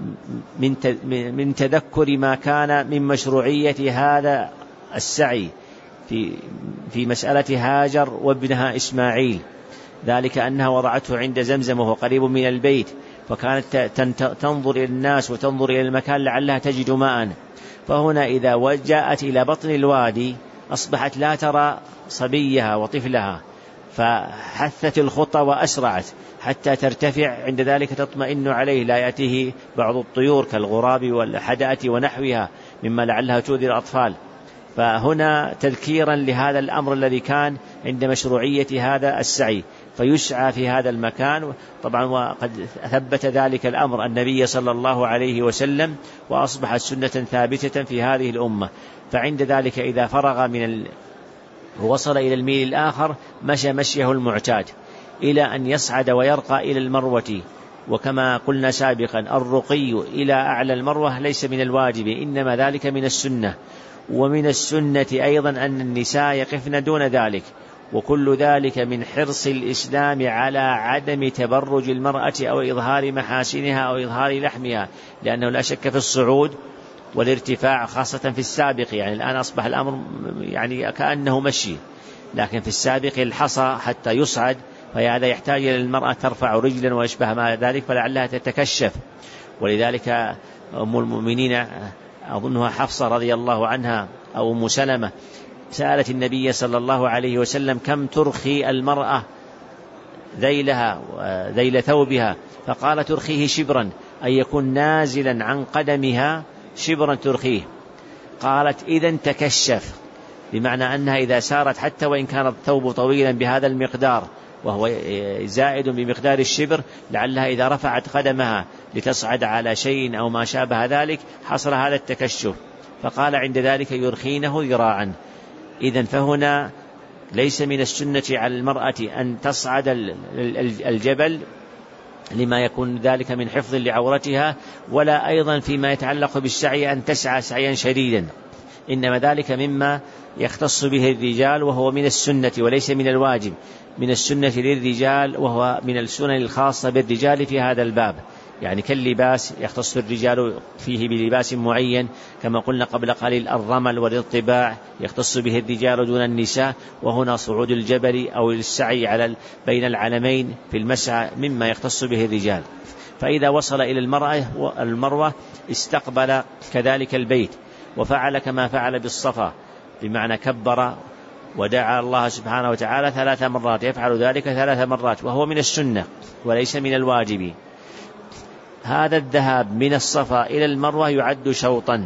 من تذكر ما كان من مشروعية هذا السعي في في مسألة هاجر وابنها إسماعيل، ذلك أنها وضعته عند زمزم وهو قريب من البيت، فكانت تنظر إلى الناس وتنظر إلى المكان لعلها تجد ماء. فهنا إذا جاءت إلى بطن الوادي أصبحت لا ترى صبيها وطفلها، فحثت الخطى وأسرعت حتى ترتفع، عند ذلك تطمئن عليه، لا يأتيه بعض الطيور كالغراب والحدأة ونحوها مما لعلها تؤذي الأطفال. فهنا تذكيرا لهذا الأمر الذي كان عند مشروعية هذا السعي، فيسعى في هذا المكان. طبعا وقد ثبت ذلك الأمر النبي صلى الله عليه وسلم، وأصبحت سنة ثابتة في هذه الأمة. فعند ذلك إذا فرغ من ال... ووصل إلى الميل الآخر مشى مشيه المعتاد إلى أن يصعد ويرقى إلى المروة. وكما قلنا سابقا الرقي إلى أعلى المروة ليس من الواجب، إنما ذلك من السنة. ومن السنة أيضا أن النساء يقفن دون ذلك، وكل ذلك من حرص الإسلام على عدم تبرج المرأة أو إظهار محاسنها أو إظهار لحمها، لأنه لا شك في الصعود والارتفاع خاصة في السابق. يعني الآن أصبح الأمر يعني كأنه مشي، لكن في السابق الحصى حتى يصعد، فهذا يحتاج إلى المرأة ترفع رجلا ويشبه ما ذلك، فلعلها تتكشف. ولذلك أم المؤمنين أظنها حفصة رضي الله عنها أو أم سلمة سألت النبي صلى الله عليه وسلم كم ترخي المرأة ذيلها ذيل ثوبها، فقال ترخيه شبرا، أي يكون نازلا عن قدمها شبرا ترخيه. قالت إذن تكشف، بمعنى أنها إذا سارت حتى وإن كان الثوب طويلا بهذا المقدار وهو زائد بمقدار الشبر، لعلها إذا رفعت قدمها لتصعد على شيء أو ما شابه ذلك حصل هذا التكشف. فقال عند ذلك يرخينه ذراعا. إذن فهنا ليس من السنة على المرأة أن تصعد الجبل لما يكون ذلك من حفظ لعورتها، ولا أيضا فيما يتعلق بالسعي أن تسعى سعيا شديدا، إنما ذلك مما يختص به الرجال وهو من السنة وليس من الواجب. من السنة للرجال وهو من السنن الخاصة بالرجال في هذا الباب، يعني كاللباس يختص الرجال فيه بلباس معين، كما قلنا قبل قليل الرمل والاطباع يختص به الرجال دون النساء. وهنا صعود الجبل أو السعي على بين العلمين في المسعى مما يختص به الرجال. فإذا وصل إلى المرأة المروة استقبل كذلك البيت، وفعل كما فعل بالصفا، بمعنى كبر ودعا الله سبحانه وتعالى ثلاث مرات، يفعل ذلك ثلاث مرات، وهو من السنة وليس من الواجب. هذا الذهاب من الصفا إلى المروة يعد شوطا،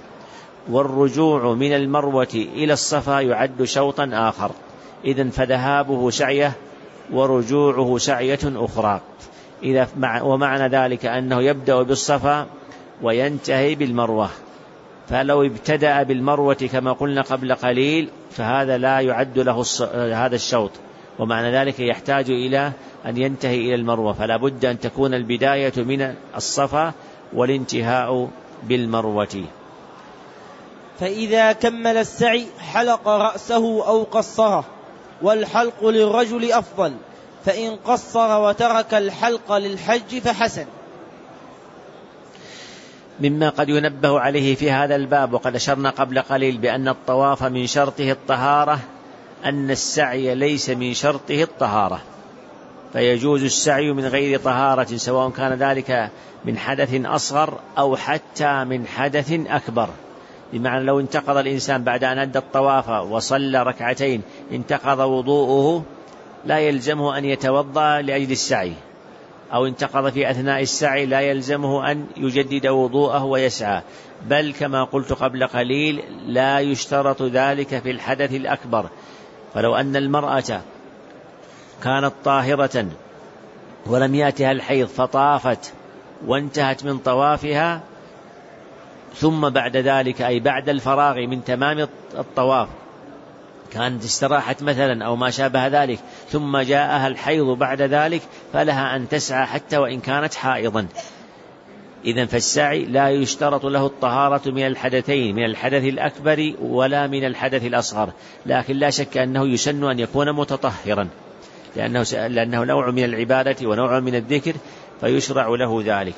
والرجوع من المروة إلى الصفا يعد شوطا آخر. إذن فذهابه سعية ورجوعه سعية أخرى. إذا ومعنى ذلك أنه يبدأ بالصفا وينتهي بالمروة، فلو ابتدأ بالمروة كما قلنا قبل قليل فهذا لا يعد له هذا الشوط، ومعنى ذلك يحتاج إلى أن ينتهي إلى المروة، فلا بد أن تكون البداية من الصفا والانتهاء بالمروة. فإذا كمل السعي حلق رأسه أو قصره، والحلق للرجل أفضل، فإن قصر وترك الحلق للحج فحسن. مما قد ينبه عليه في هذا الباب، وقد أشرنا قبل قليل بأن الطواف من شرطه الطهارة، أن السعي ليس من شرطه الطهارة، فيجوز السعي من غير طهارة، سواء كان ذلك من حدث أصغر أو حتى من حدث أكبر. بمعنى لو انتقض الإنسان بعد أن أدى الطواف وصلى ركعتين انتقض وضوءه، لا يلزمه أن يتوضأ لأجل السعي، أو انتقض في أثناء السعي لا يلزمه أن يجدد وضوءه ويسعى، بل كما قلت قبل قليل لا يشترط ذلك في الحدث الأكبر. فلو أن المرأة كانت طاهرة ولم يأتها الحيض فطافت وانتهت من طوافها، ثم بعد ذلك أي بعد الفراغ من تمام الطواف كانت استراحت مثلا أو ما شابه ذلك، ثم جاءها الحيض بعد ذلك، فلها أن تسعى حتى وإن كانت حائضا. إذن فالسعي لا يشترط له الطهارة من الحدثين، من الحدث الأكبر ولا من الحدث الأصغر، لكن لا شك أنه يسن أن يكون متطهرا، لأنه, لأنه نوع من العبادة ونوع من الذكر، فيشرع له ذلك.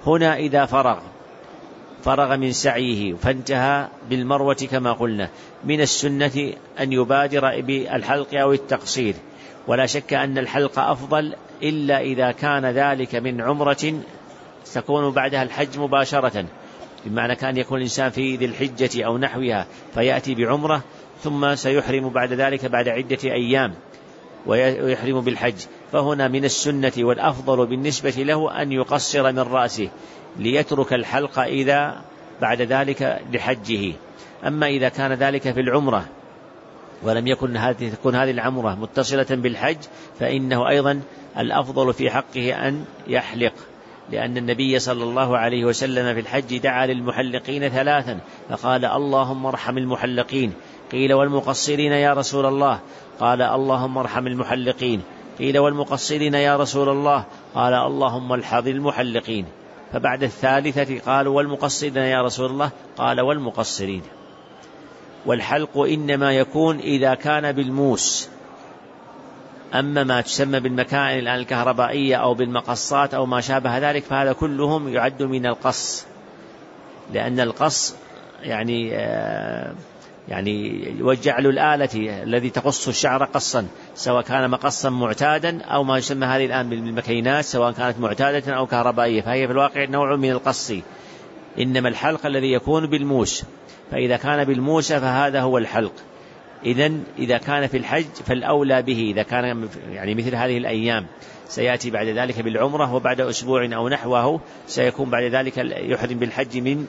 هنا إذا فرغ فرغ من سعيه فانتهى بالمروة كما قلنا، من السنة أن يبادر بالحلق أو التقصير، ولا شك أن الحلق أفضل إلا إذا كان ذلك من عمرة تكون بعدها الحج مباشرة، بمعنى كان يكون الإنسان في ذي الحجة أو نحوها فيأتي بعمرة ثم سيحرم بعد ذلك بعد عدة أيام ويحرم بالحج، فهنا من السنة والأفضل بالنسبة له أن يقصر من رأسه ليترك الحلق إذا بعد ذلك لحجه. أما إذا كان ذلك في العمرة ولم يكن هذه تكون هذه العمرة متصلة بالحج فإنه أيضا الأفضل في حقه أن يحلق، لأن النبي صلى الله عليه وسلم في الحج دعا للمحلقين ثلاثا فقال اللهم ارحم المحلقين، قيل والمقصرين يا رسول الله؟ قال اللهم ارحم المحلقين، قيل والمقصرين يا رسول الله؟ قال اللهم الحظ المحلقين، فبعد الثالثة قالوا والمقصرين يا رسول الله؟ قال والمقصرين. والحلق إنما يكون إذا كان بالموس، أما ما تسمى بالمكائن الآن الكهربائية أو بالمقصات أو ما شابه ذلك فهذا كلهم يعد من القص، لأن القص يعني يعني وجعل الآلة الذي تقص الشعر قصا، سواء كان مقصا معتادا أو ما يسمى هذه الآن بالمكينات سواء كانت معتادة أو كهربائية، فهي في الواقع نوع من القص. إنما الحلق الذي يكون بالموس، فإذا كان بالموس فهذا هو الحلق. إذن إذا كان في الحج فالأولى به، إذا كان يعني مثل هذه الأيام سيأتي بعد ذلك بالعمرة وبعد أسبوع أو نحوه سيكون بعد ذلك يحرم بالحج من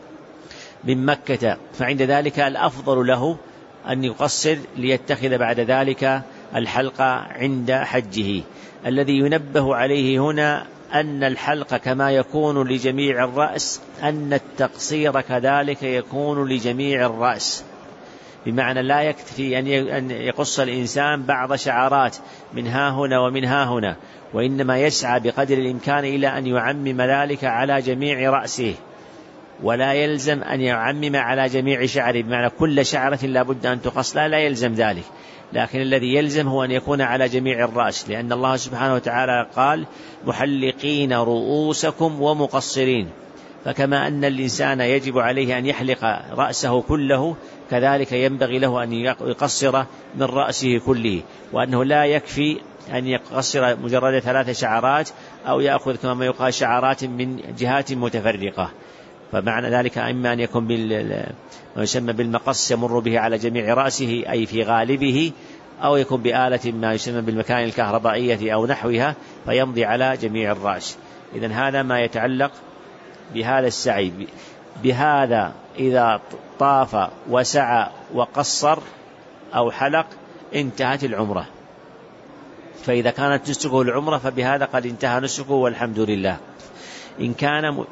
من مكة، فعند ذلك الأفضل له أن يقصر ليتخذ بعد ذلك الحلق عند حجه. الذي ينبه عليه هنا أن الحلق كما يكون لجميع الرأس أن التقصير كذلك يكون لجميع الرأس، بمعنى لا يكفي أن يقص الإنسان بعض شعرات من ها هنا ومن ها هنا، وإنما يسعى بقدر الإمكان إلى أن يعمم ذلك على جميع رأسه، ولا يلزم أن يعمم على جميع شعره، بمعنى كل شعرة لا بد أن تقص، لا, لا يلزم ذلك، لكن الذي يلزم هو أن يكون على جميع الرأس، لأن الله سبحانه وتعالى قال محلقين رؤوسكم ومقصرين، فكما أن الإنسان يجب عليه أن يحلق رأسه كله كذلك ينبغي له أن يقصر من رأسه كله، وأنه لا يكفي أن يقصر مجرد ثلاث شعرات أو يأخذ كما يقال شعرات من جهات متفرقة. فمعنى ذلك إما أن يكون ما يسمى بالمقص يمر به على جميع رأسه أي في غالبه، أو يكون بآلة ما يسمى بالمكائن الكهربائية أو نحوها فيمضي على جميع الرأس. إذن هذا ما يتعلق بهذا السعي. بهذا إذا طاف وسعى وقصر أو حلق انتهت العمرة، فإذا كانت نسكه العمرة فبهذا قد انتهى نسكه والحمد لله. إن كان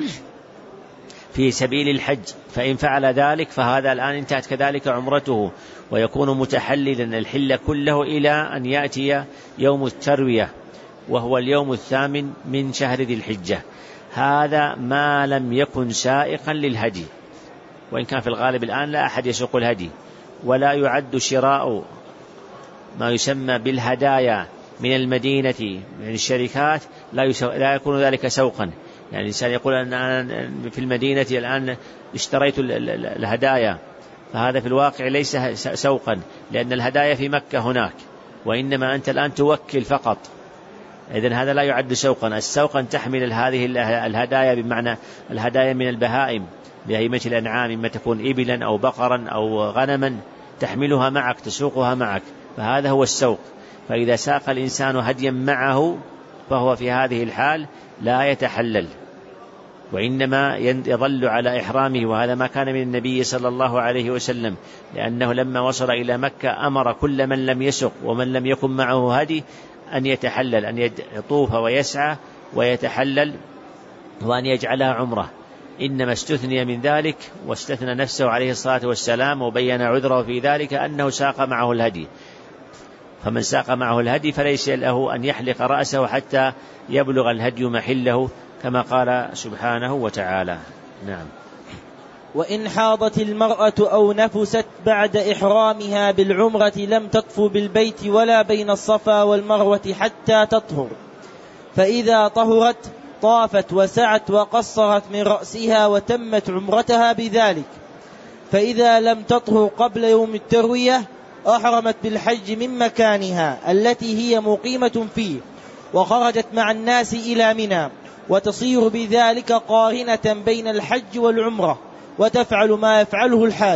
في سبيل الحج فإن فعل ذلك فهذا الآن انتهت كذلك عمرته، ويكون متحللا الحل كله إلى أن يأتي يوم التروية وهو اليوم الثامن من شهر ذي الحجة. هذا ما لم يكن سائقا للهدي، وإن كان في الغالب الآن لا أحد يسوق الهدي، ولا يعد شراء ما يسمى بالهدايا من المدينة من الشركات لا, لا يكون ذلك سوقا. يعني الإنسان يقول أن أنا في المدينة الآن اشتريت الهدايا، فهذا في الواقع ليس سوقا، لأن الهدايا في مكة هناك، وإنما أنت الآن توكل فقط. إذن هذا لا يعد سوقا. السوق أن تحمل هذه الهدايا بمعنى الهدايا من البهائم بهيمة الأنعام، إما تكون إبلا أو بقرا أو غنما تحملها معك تسوقها معك، فهذا هو السوق. فإذا ساق الإنسان هديا معه فهو في هذه الحال لا يتحلل، وإنما يظل على إحرامه، وهذا ما كان من النبي صلى الله عليه وسلم، لأنه لما وصل إلى مكة أمر كل من لم يسق ومن لم يكن معه هدي أن يتحلل، أن يطوف ويسعى ويتحلل وأن يجعلها عمره. إنما استثني من ذلك واستثنى نفسه عليه الصلاة والسلام وبين عذره في ذلك أنه ساق معه الهدي، فمن ساق معه الهدي فليس له أن يحلق رأسه حتى يبلغ الهدي محله كما قال سبحانه وتعالى. نعم. وإن حاضت المرأة أو نفست بعد إحرامها بالعمرة لم تطف بالبيت ولا بين الصفا والمروة حتى تطهر، فإذا طهرت طافت وسعت وقصرت من رأسها وتمت عمرتها بذلك. فإذا لم تطهر قبل يوم التروية أحرمت بالحج من مكانها التي هي مقيمة فيه، وخرجت مع الناس إلى منى، وتصير بذلك قارنة بين الحج والعمرة، وتفعل ما يفعله الحاج.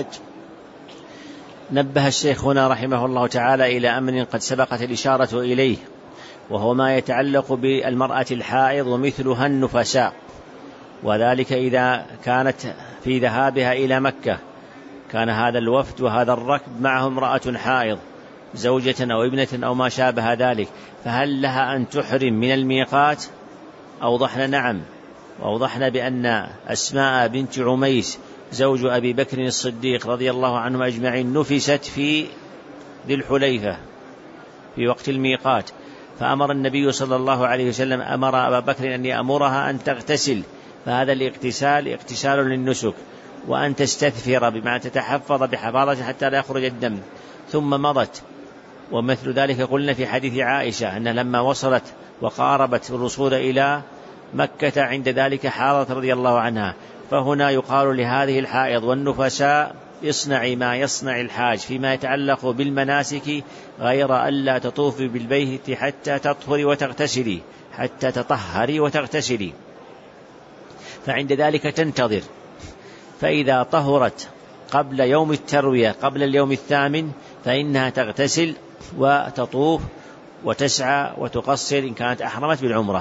نبه الشيخ هنا رحمه الله تعالى إلى أمر قد سبقت الإشارة إليه، وهو ما يتعلق بالمرأة الحائض ومثلها النفساء، وذلك إذا كانت في ذهابها إلى مكة كان هذا الوفد وهذا الركب معهم امرأة حائض زوجة أو ابنة أو ما شابه ذلك، فهل لها أن تحرم من الميقات؟ أوضحنا نعم، وأوضحنا بأن أسماء بنت عميس زوج أبي بكر الصديق رضي الله عنهم أجمعين نفست في ذي الحليفة في وقت الميقات، فأمر النبي صلى الله عليه وسلم أمر أبا بكر أن يأمرها أن تغتسل، فهذا الاغتسال اغتسال للنسك، وأن تستثفر بمعنى تتحفظ بحفاظة حتى لا يخرج الدم، ثم مضت. ومثل ذلك قلنا في حديث عائشة أنها لما وصلت وقاربت الوصول إلى مكة عند ذلك حاضت رضي الله عنها. فهنا يقال لهذه الحائض والنفساء اصنعي ما يصنع الحاج فيما يتعلق بالمناسك، غير ألا تطوفي بالبيت حتى تطهري وتغتسلي، حتى تطهري وتغتسلي، فعند ذلك تنتظر، فإذا طهرت قبل يوم التروية قبل اليوم الثامن فإنها تغتسل وتطوف وتسعى وتقصر إن كانت أحرمت بالعمرة.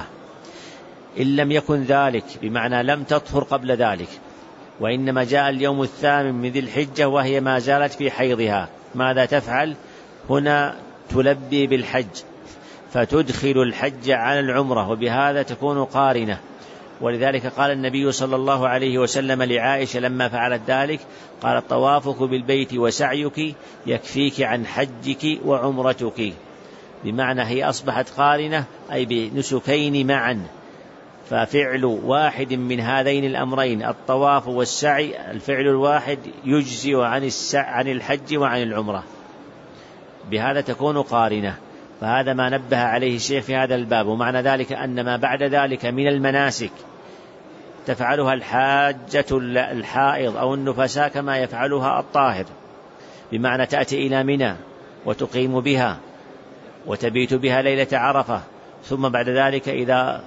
إن لم يكن ذلك بمعنى لم تطهر قبل ذلك وإنما جاء اليوم الثامن من ذي الحجة وهي ما زالت في حيضها، ماذا تفعل؟ هنا تلبي بالحج فتدخل الحج على العمرة، وبهذا تكون قارنة. ولذلك قال النبي صلى الله عليه وسلم لعائشة لما فعلت ذلك قال طوافك بالبيت وسعيك يكفيك عن حجك وعمرتك، بمعنى هي أصبحت قارنة أي بنسكين معا، ففعل واحد من هذين الأمرين الطواف والسعي الفعل الواحد يجزي عن, عن الحج وعن العمرة، بهذا تكون قارنة. فهذا ما نبه عليه الشيخ في هذا الباب، ومعنى ذلك أن ما بعد ذلك من المناسك تفعلها الحاجة الحائض أو النفساء كما يفعلها الطاهر، بمعنى تأتي إلى منى وتقيم بها وتبيت بها ليلة عرفة، ثم بعد ذلك إذا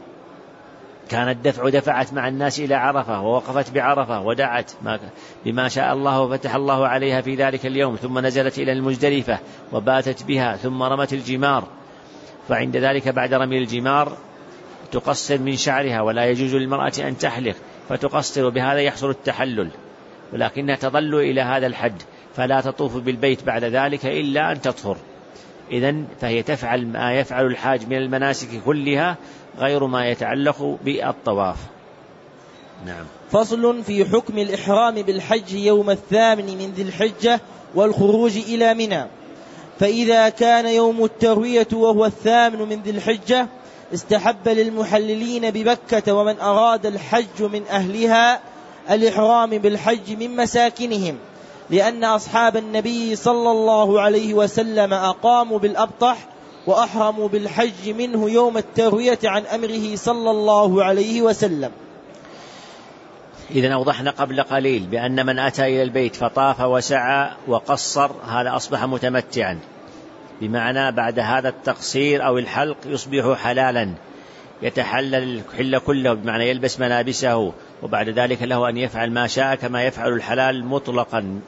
كان الدفع دفعت مع الناس إلى عرفة ووقفت بعرفة ودعت بما شاء الله وفتح الله عليها في ذلك اليوم، ثم نزلت إلى المزدلفة وباتت بها ثم رمت الجمار، فعند ذلك بعد رمي الجمار تقصر من شعرها، ولا يجوز للمرأة أن تحلق فتقصر، بهذا يحصل التحلل، ولكنها تظل إلى هذا الحد فلا تطوف بالبيت بعد ذلك إلا أن تطهر. إذن فهي تفعل ما يفعل الحاج من المناسك كلها غير ما يتعلق بالطواف. نعم. فصل في حكم الإحرام بالحج يوم الثامن من ذي الحجة والخروج إلى منى. فإذا كان يوم التروية وهو الثامن من ذي الحجة استحب للمحللين بمكة ومن أراد الحج من أهلها الإحرام بالحج من مساكنهم، لأن أصحاب النبي صلى الله عليه وسلم أقاموا بالأبطح وأحرموا بالحج منه يوم التروية عن أمره صلى الله عليه وسلم. إذن أوضحنا قبل قليل بأن من أتى إلى البيت فطاف وسعى وقصر هذا أصبح متمتعا، بمعنى بعد هذا التقصير أو الحلق يصبح حلالا، يتحلل الحل كله، بمعنى يلبس ملابسه، وبعد ذلك له أن يفعل ما شاء كما يفعل الحلال مطلقا.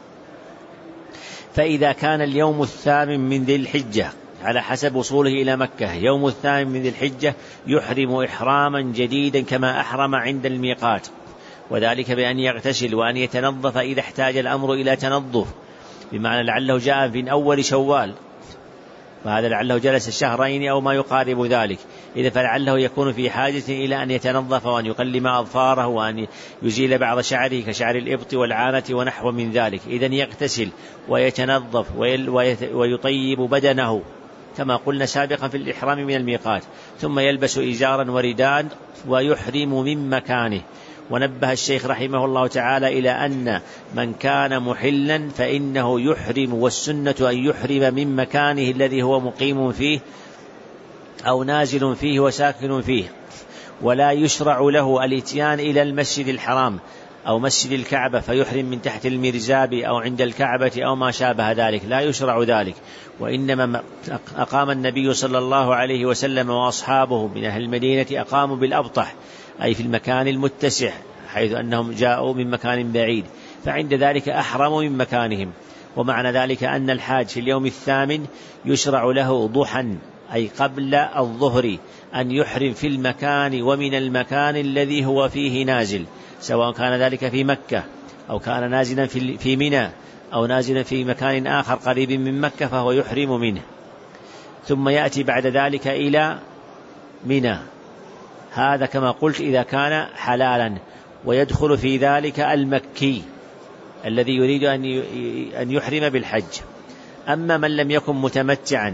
فإذا كان اليوم الثامن من ذي الحجة على حسب وصوله إلى مكة يوم الثامن من ذي الحجة يحرم إحراما جديدا كما أحرم عند الميقات، وذلك بأن يغتسل وأن يتنظف إذا احتاج الأمر إلى تنظف، بمعنى لعله جاء في أول شوال وهذا لعله جلس شهرين أو ما يقارب ذلك، إذا فلعله يكون في حاجة إلى أن يتنظف وأن يقلم أظفاره وأن يزيل بعض شعره كشعر الإبط والعانة ونحو من ذلك، إذن يغتسل ويتنظف ويطيب بدنه كما قلنا سابقا في الإحرام من الميقات، ثم يلبس إزارا وردان ويحرم من مكانه. ونبه الشيخ رحمه الله تعالى إلى أن من كان محلا فإنه يحرم، والسنة أن يحرم من مكانه الذي هو مقيم فيه أو نازل فيه وساكن فيه، ولا يشرع له الاتيان إلى المسجد الحرام أو مسجد الكعبة فيحرم من تحت المرزاب أو عند الكعبة أو ما شابه ذلك، لا يشرع ذلك. وإنما أقام النبي صلى الله عليه وسلم وأصحابه من أهل المدينة أقاموا بالأبطح، أي في المكان المتسع، حيث أنهم جاءوا من مكان بعيد، فعند ذلك أحرموا من مكانهم. ومعنى ذلك أن الحاج في اليوم الثامن يشرع له ضحى، أي قبل الظهر، أن يحرم في المكان ومن المكان الذي هو فيه نازل، سواء كان ذلك في مكة أو كان نازلا في منى أو نازلا في مكان آخر قريب من مكة، فهو يحرم منه. ثم يأتي بعد ذلك إلى منى، هذا كما قلت إذا كان حلالا، ويدخل في ذلك المكي الذي يريد أن يحرم بالحج. أما من لم يكن متمتعا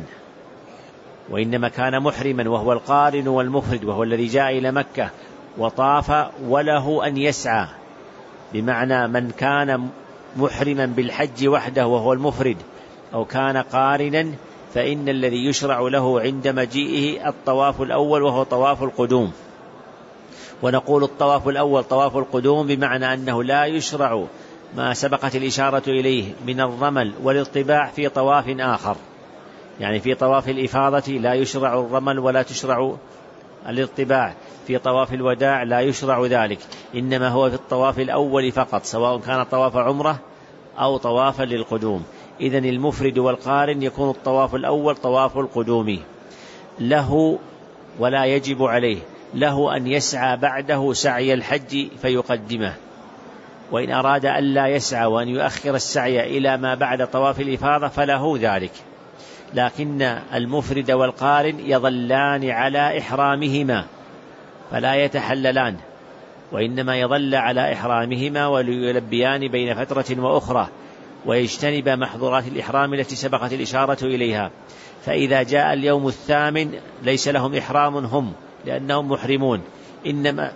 وإنما كان محرما، وهو القارن والمفرد، وهو الذي جاء إلى مكة وطاف وله أن يسعى، بمعنى من كان محرما بالحج وحده وهو المفرد أو كان قارنا، فإن الذي يشرع له عند مجيئه الطواف الأول وهو طواف القدوم. ونقول الطواف الأول طواف القدوم بمعنى أنه لا يشرع ما سبقت الإشارة إليه من الرمل والاطباع في طواف آخر، يعني في طواف الإفاضة لا يشرع الرمل ولا تشرع الاطباع، في طواف الوداع لا يشرع ذلك، إنما هو في الطواف الأول فقط، سواء كان طواف عمرة أو طوافا للقدوم. إذن المفرد والقارن يكون الطواف الأول طواف القدوم له، ولا يجب عليه، له أن يسعى بعده سعي الحج فيقدمه، وإن أراد أن لا يسعى وأن يؤخر السعي إلى ما بعد طواف الإفاضة فله ذلك. لكن المفرد والقارن يظلان على إحرامهما فلا يتحللان، وإنما يظل على إحرامهما وليلبيان بين فترة وأخرى، ويجتنب محظورات الإحرام التي سبقت الإشارة إليها. فإذا جاء اليوم الثامن ليس لهم إحرام هم، لأنهم محرمون، إنما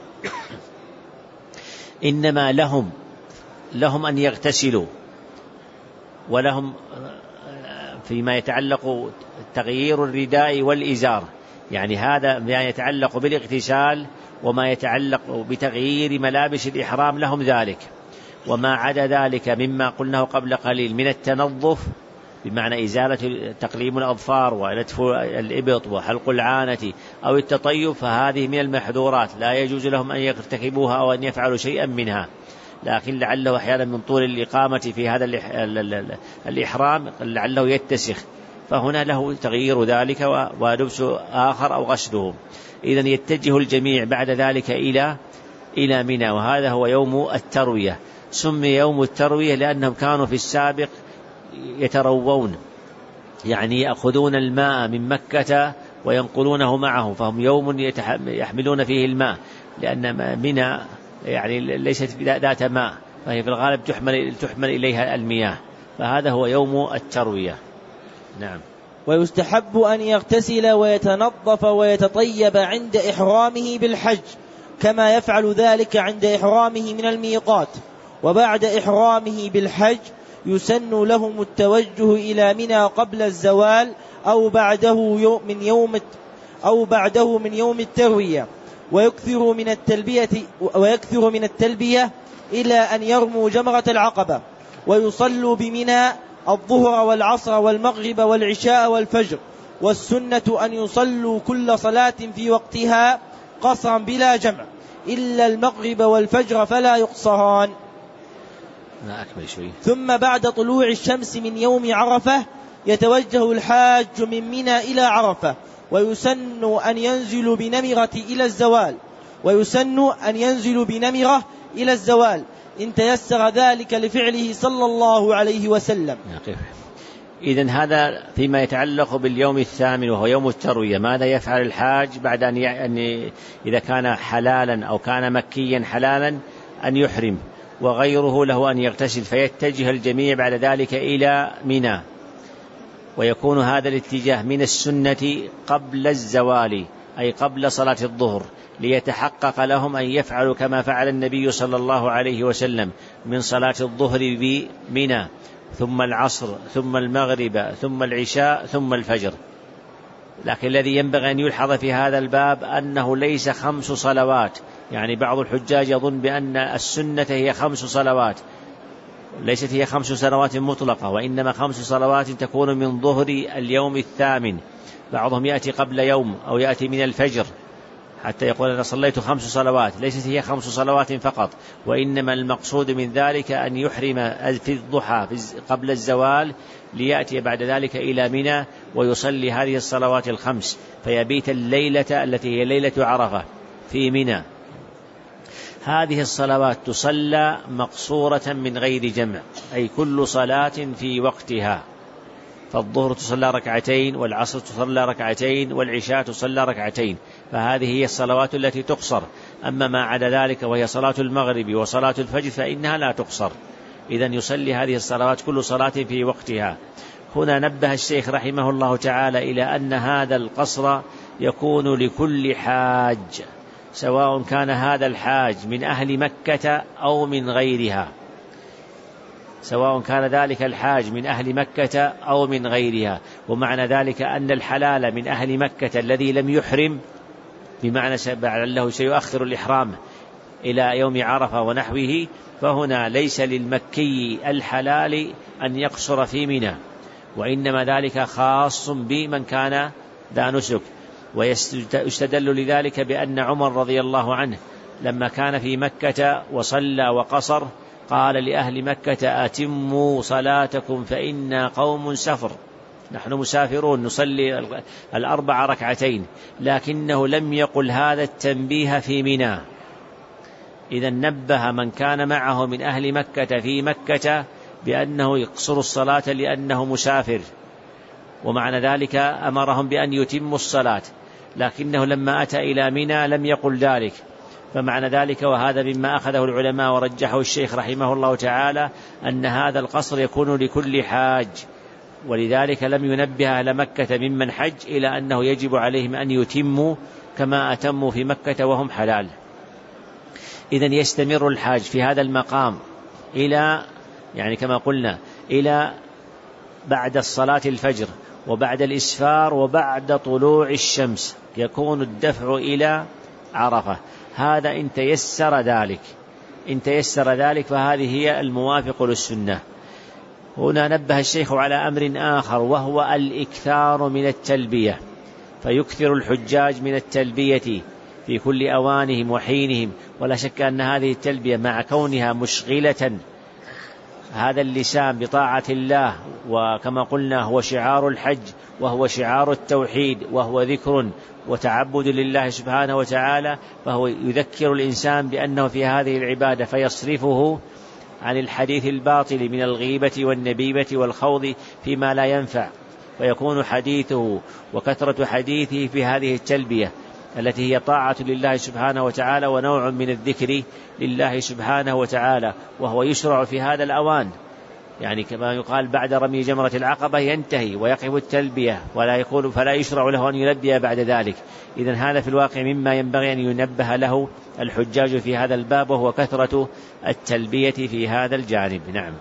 إنما لهم لهم أن يغتسلوا، ولهم فيما يتعلق تغيير الرداء والإزار، يعني هذا ما يتعلق بالاغتسال وما يتعلق بتغيير ملابس الإحرام لهم ذلك. وما عدا ذلك مما قلناه قبل قليل من التنظف، بمعنى إزالة تقليم الأظفار ونتف الإبط وحلق العانة أو التطيب، فهذه من المحظورات لا يجوز لهم أن يرتكبوها أو أن يفعلوا شيئا منها. لكن لعله أحيانا من طول الإقامة في هذا الإحرام لعله يتسخ، فهنا له تغيير ذلك ولبس آخر أو غسله. إذن يتجه الجميع بعد ذلك إلى إلى منى، وهذا هو يوم التروية. سمي يوم التروية لأنهم كانوا في السابق يتروون، يعني يأخذون الماء من مكة وينقلونه معه، فهم يوم يحملون فيه الماء، لأن منى يعني ليست ذات ماء، فهي في الغالب تحمل, تحمل إليها المياه، فهذا هو يوم التروية. نعم. ويستحب أن يغتسل ويتنظف ويتطيب عند إحرامه بالحج، كما يفعل ذلك عند إحرامه من الميقات. وبعد إحرامه بالحج يسن لهم التوجه إلى منى قبل الزوال أو بعده من يوم أو بعده من يوم التروية، ويكثر من التلبية ويكثر من التلبية إلى أن يرموا جمرة العقبة، ويصلوا بمنى الظهر والعصر والمغرب والعشاء والفجر. والسنة أن يصلوا كل صلاة في وقتها قصرا بلا جمع، إلا المغرب والفجر فلا يقصران. ثم بعد طلوع الشمس من يوم عرفة يتوجه الحاج من منى إلى عرفة، ويسن أن ينزل بنمرة إلى الزوال ويسن أن ينزل بنمرة إلى الزوال إن تيسر ذلك لفعله صلى الله عليه وسلم. إذن هذا فيما يتعلق باليوم الثامن وهو يوم التروية. ماذا يفعل الحاج بعد أن يعني إذا كان حلالا أو كان مكيا حلالا أن يحرم، وغيره له أن يغتسل، فيتجه الجميع بعد ذلك إلى منى، ويكون هذا الاتجاه من السنة قبل الزوال، أي قبل صلاة الظهر، ليتحقق لهم أن يفعلوا كما فعل النبي صلى الله عليه وسلم من صلاة الظهر بمنى، ثم العصر ثم المغرب ثم العشاء ثم الفجر. لكن الذي ينبغي أن يلحظ في هذا الباب أنه ليس خمس صلوات، يعني بعض الحجاج يظن بأن السنة هي خمس صلوات، ليست هي خمس صلوات مطلقة، وإنما خمس صلوات تكون من ظهر اليوم الثامن، بعضهم يأتي قبل يوم أو يأتي من الفجر حتى يقول أنا صليت خمس صلوات، ليست هي خمس صلوات فقط، وإنما المقصود من ذلك أن يحرم في الضحى قبل الزوال ليأتي بعد ذلك إلى منى ويصلي هذه الصلوات الخمس، فيبيت الليلة التي هي ليلة عرفة في منى. هذه الصلوات تصلى مقصورة من غير جمع، أي كل صلاة في وقتها، فالظهر تصلى ركعتين، والعصر تصلى ركعتين، والعشاء تصلى ركعتين، فهذه هي الصلوات التي تقصر. أما ما عدا ذلك وهي صلاة المغرب وصلاة الفجر فإنها لا تقصر. إذن يصلي هذه الصلوات كل صلاة في وقتها. هنا نبه الشيخ رحمه الله تعالى إلى أن هذا القصر يكون لكل حاج، سواء كان هذا الحاج من أهل مكة أو من غيرها، سواء كان ذلك الحاج من أهل مكة أو من غيرها. ومعنى ذلك أن الحلال من أهل مكة الذي لم يحرم، بمعنى لعله سيؤخر الإحرام إلى يوم عرفة ونحوه، فهنا ليس للمكي الحلال أن يقصر في منى، وإنما ذلك خاص بمن كان ذا نسك. ويستدل لذلك بأن عمر رضي الله عنه لما كان في مكة وصلى وقصر قال لأهل مكة أتموا صلاتكم فإنا قوم سفر، نحن مسافرون نصلي الأربع ركعتين، لكنه لم يقل هذا التنبيه في منى. إذا نبه من كان معه من أهل مكة في مكة بأنه يقصر الصلاة لأنه مسافر، ومعنى ذلك أمرهم بأن يتموا الصلاة، لكنه لما أتى إلى منى لم يقل ذلك. فمعنى ذلك، وهذا مما أخذه العلماء ورجحه الشيخ رحمه الله تعالى، أن هذا القصر يكون لكل حاج، ولذلك لم ينبه أهل مكة ممن حج إلى أنه يجب عليهم أن يتموا كما أتموا في مكة وهم حلال. إذن يستمر الحاج في هذا المقام إلى، يعني كما قلنا، إلى بعد الصلاة الفجر وبعد الإسفار وبعد طلوع الشمس يكون الدفع إلى عرفة. هذا إن تيسر ذلك، إن تيسر ذلك فهذه هي الموافق للسنة. هنا نبه الشيخ على أمر آخر، وهو الإكثار من التلبية، فيكثر الحجاج من التلبية في كل أوانهم وحينهم. ولا شك أن هذه التلبية مع كونها مشغلة هذا اللسان بطاعة الله، وكما قلنا هو شعار الحج وهو شعار التوحيد وهو ذكر وتعبد لله سبحانه وتعالى، فهو يذكر الإنسان بأنه في هذه العبادة، فيصرفه عن الحديث الباطل من الغيبة والنبيبة والخوض فيما لا ينفع، فيكون حديثه وكثرة حديثه في هذه التلبية التي هي طاعة لله سبحانه وتعالى ونوع من الذكر لله سبحانه وتعالى، وهو يشرع في هذا الأوان، يعني كما يقال بعد رمي جمرة العقبة ينتهي ويقف التلبية ولا يقول، فلا يشرع له أن يلبي بعد ذلك. إذن هذا في الواقع مما ينبغي أن ينبه له الحجاج في هذا الباب، وهو كثرة التلبية في هذا الجانب. نعم.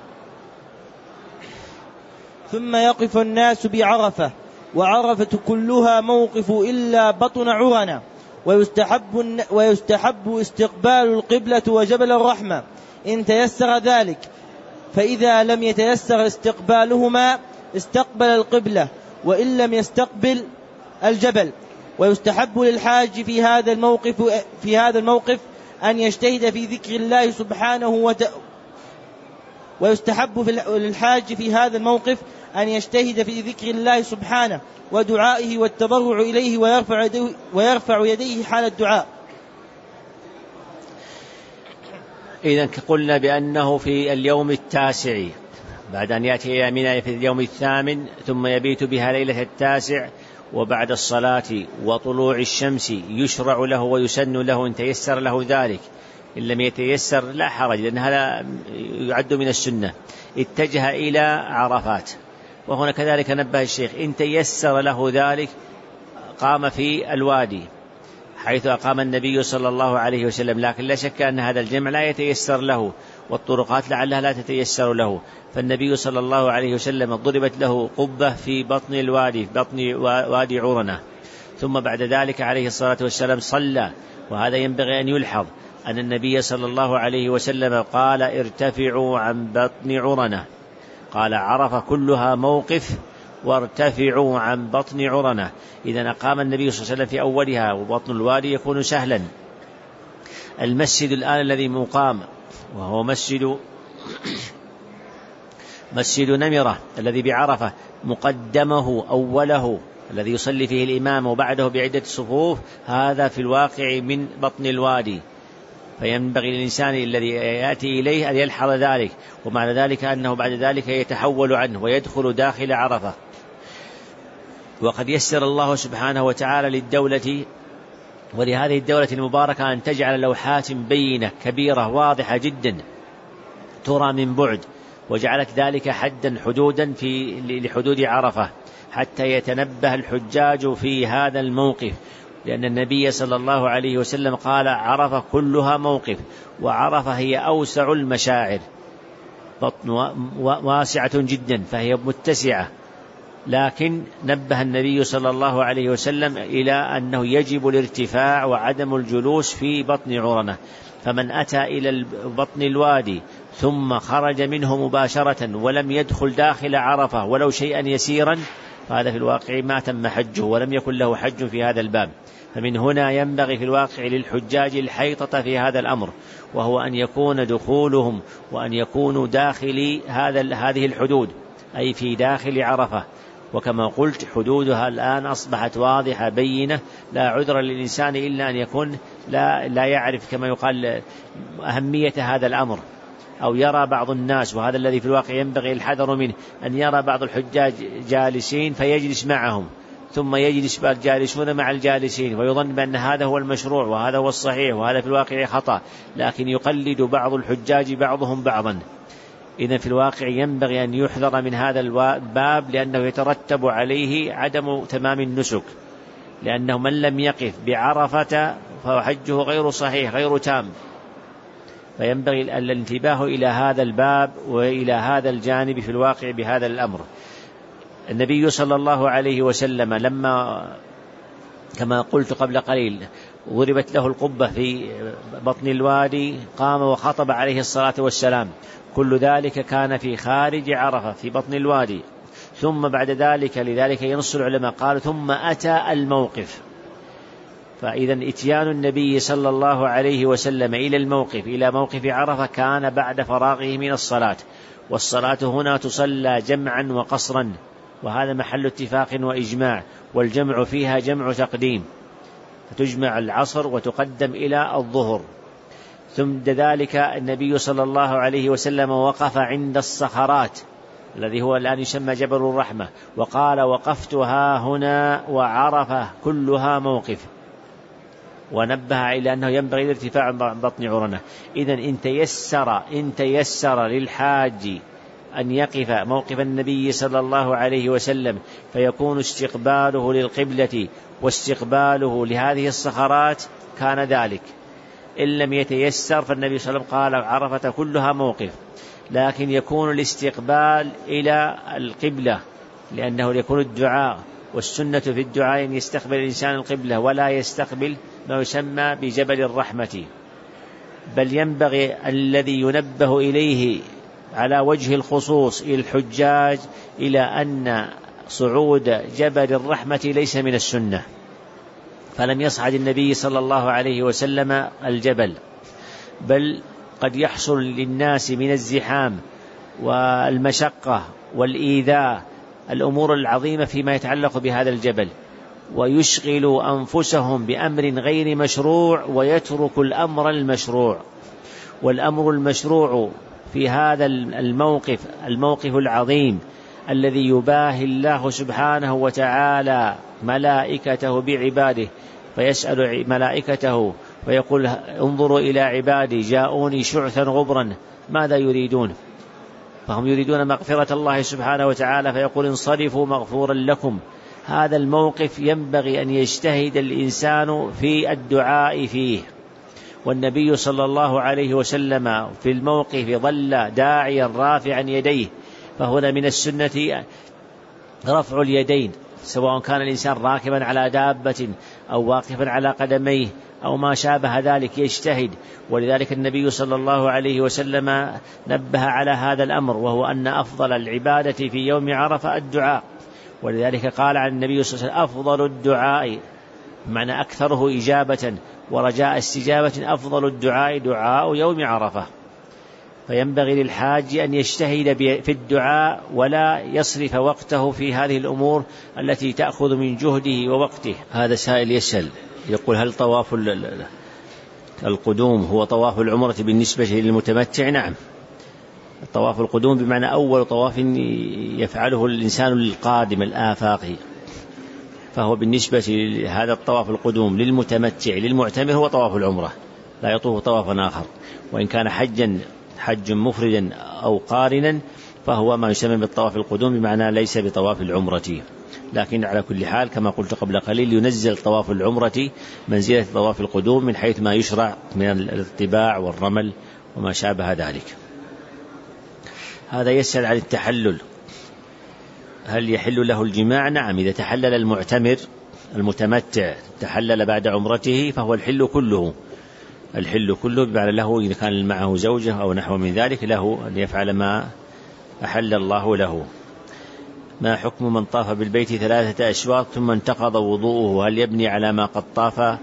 ثم يقف الناس بعرفة، وعرفة كلها موقف إلا بطن عرنة، ويستحب, ويستحب استقبال القبلة وجبل الرحمة إن تيسر ذلك، فإذا لم يتيسر استقبالهما استقبل القبلة وإن لم يستقبل الجبل. ويستحب للحاج في هذا الموقف في هذا الموقف أن يجتهد في ذكر الله سبحانه وتعالى ويستحب للحاج في هذا الموقف أن يجتهد في ذكر الله سبحانه ودعائه والتضرع إليه، ويرفع يديه, ويرفع يديه حال الدعاء. إذن قلنا بأنه في اليوم التاسع بعد أن يأتي إلى منى في اليوم الثامن، ثم يبيت بها ليلة التاسع، وبعد الصلاة وطلوع الشمس يشرع له ويسن له إن تيسر له ذلك. إن لم يتيسر لا حرج، لأن هذا يعد من السنة. اتجه إلى عرفات، وهنا كذلك نبه الشيخ إن تيسر له ذلك قام في الوادي حيث أقام النبي صلى الله عليه وسلم، لكن لا شك أن هذا الجمع لا يتيسر له، والطرقات لعلها لا تتيسر له. فالنبي صلى الله عليه وسلم ضربت له قبة في بطن الوادي، في بطن وادي عرنة، ثم بعد ذلك عليه الصلاة والسلام صلى. وهذا ينبغي أن يلحظ أن النبي صلى الله عليه وسلم قال ارتفعوا عن بطن عرنة، قال عرفة كلها موقف وارتفعوا عن بطن عرنة. إذا أقام النبي صلى الله عليه وسلم في أولها وبطن الوادي يكون سهلا. المسجد الآن الذي مقام وهو مسجد مسجد نمرة الذي بعرفة، مقدمه أوله الذي يصلي فيه الإمام وبعده بعدة صفوف، هذا في الواقع من بطن الوادي، فينبغي للإنسان الذي يأتي إليه أن يلحظ ذلك. ومعنى ذلك أنه بعد ذلك يتحول عنه ويدخل داخل عرفة. وقد يسر الله سبحانه وتعالى للدولة ولهذه الدولة المباركة أن تجعل لوحات بينة كبيرة واضحة جدا ترى من بعد، وجعلت ذلك حدا حدودا في لحدود عرفة حتى يتنبه الحجاج في هذا الموقف، لأن النبي صلى الله عليه وسلم قال عرفة كلها موقف، وعرفة هي أوسع المشاعر، بطن واسعة جدا فهي متسعة، لكن نبه النبي صلى الله عليه وسلم إلى أنه يجب الارتفاع وعدم الجلوس في بطن عرنة. فمن أتى إلى بطن الوادي ثم خرج منه مباشرة ولم يدخل داخل عرفة ولو شيئا يسيرا، فهذا في الواقع ما تم حجه ولم يكن له حج في هذا الباب. فمن هنا ينبغي في الواقع للحجاج الحيطة في هذا الأمر، وهو أن يكون دخولهم وأن يكونوا داخل هذا هذه الحدود، أي في داخل عرفة. وكما قلت حدودها الآن أصبحت واضحة بينة، لا عذر للإنسان إلا أن يكون لا, لا يعرف كما يقال أهمية هذا الأمر، أو يرى بعض الناس، وهذا الذي في الواقع ينبغي الحذر منه، أن يرى بعض الحجاج جالسين فيجلس معهم، ثم يجلس الجالسون مع الجالسين ويظن بأن هذا هو المشروع وهذا هو الصحيح، وهذا في الواقع خطأ، لكن يقلد بعض الحجاج بعضهم بعضا. إذن في الواقع ينبغي أن يحذر من هذا الباب، لأنه يترتب عليه عدم تمام النسك، لأنه من لم يقف بعرفة فحجه غير صحيح غير تام. فينبغي الانتباه إلى هذا الباب وإلى هذا الجانب في الواقع بهذا الأمر. النبي صلى الله عليه وسلم لما كما قلت قبل قليل ضربت له القبة في بطن الوادي قام وخطب عليه الصلاة والسلام، كل ذلك كان في خارج عرفة في بطن الوادي. ثم بعد ذلك لذلك ينص العلماء قال ثم أتى الموقف. فإذا إتيان النبي صلى الله عليه وسلم إلى الموقف إلى موقف عرفة كان بعد فراغه من الصلاة، والصلاة هنا تصلى جمعا وقصرا، وهذا محل اتفاق وإجماع، والجمع فيها جمع تقديم، فتجمع العصر وتقدم إلى الظهر. ثم ذلك النبي صلى الله عليه وسلم وقف عند الصخرات الذي هو الآن يسمى جبل الرحمة، وقال وقفتها هنا وعرفة كلها موقف، ونبه إلى أنه ينبغي الارتفاع عن بطن عرنة. إذن إن تيسر, إن تيسر للحاج أن يقف موقف النبي صلى الله عليه وسلم فيكون استقباله للقبلة واستقباله لهذه الصخرات كان ذلك. إن لم يتيسر فالنبي صلى الله عليه وسلم قال عرفة كلها موقف، لكن يكون الاستقبال إلى القبلة، لأنه يكون الدعاء، والسنة في الدعاء أن يستقبل الإنسان القبلة ولا يستقبل ما يسمى بجبل الرحمة. بل ينبغي الذي ينبه إليه على وجه الخصوص إلى الحجاج إلى أن صعود جبل الرحمة ليس من السنة، فلم يصعد النبي صلى الله عليه وسلم الجبل، بل قد يحصل للناس من الزحام والمشقة والإيذاء الأمور العظيمة فيما يتعلق بهذا الجبل، ويشغل أنفسهم بأمر غير مشروع ويترك الأمر المشروع. والأمر المشروع في هذا الموقف الموقف العظيم الذي يباهي الله سبحانه وتعالى ملائكته بعباده، فيسأل ملائكته ويقول انظروا إلى عبادي جاءوني شعثا غبرا ماذا يريدون؟ فهم يريدون مغفرة الله سبحانه وتعالى، فيقول انصرفوا مغفورا لكم. هذا الموقف ينبغي أن يجتهد الإنسان في الدعاء فيه، والنبي صلى الله عليه وسلم في الموقف ظل داعيا رافعا يديه، فهنا من السنة رفع اليدين سواء كان الإنسان راكبا على دابة أو واقفا على قدميه أو ما شابه ذلك يجتهد. ولذلك النبي صلى الله عليه وسلم نبه على هذا الأمر، وهو أن أفضل العبادة في يوم عرفة الدعاء. ولذلك قال عن النبي صلى الله عليه وسلم أفضل الدعاء، معنى أكثره إجابة ورجاء استجابة، أفضل الدعاء دعاء يوم عرفة. فينبغي للحاج أن يجتهد في الدعاء ولا يصرف وقته في هذه الأمور التي تأخذ من جهده ووقته. هذا سائل يسأل يقول: هل طواف القدوم هو طواف العمرة بالنسبة للمتمتع؟ نعم، طواف القدوم بمعنى أول طواف يفعله الإنسان للقادم الآفاقي، فهو بالنسبة لهذا الطواف القدوم للمتمتع للمعتمر هو طواف العمرة، لا يطوف طوافا آخر. وإن كان حجا حج مفردا أو قارنا فهو ما يسمى بالطواف القدوم بمعنى ليس بطواف العمرة. لكن على كل حال كما قلت قبل قليل ينزل طواف العمرة منزلة طواف القدوم من حيث ما يشرع من الاتباع والرمل وما شابه ذلك. هذا يسأل عن التحلل، هل يحل له الجماع؟ نعم، إذا تحلل المعتمر المتمتع تحلل بعد عمرته فهو الحل كله، الحل كله بمعنى له إذا كان معه زوجة أو نحو من ذلك له أن يفعل ما أحل الله له. ما حكم من طاف بالبيت ثلاثة أشواط ثم انتقض وضوءه، هل يبني على ما قد طاف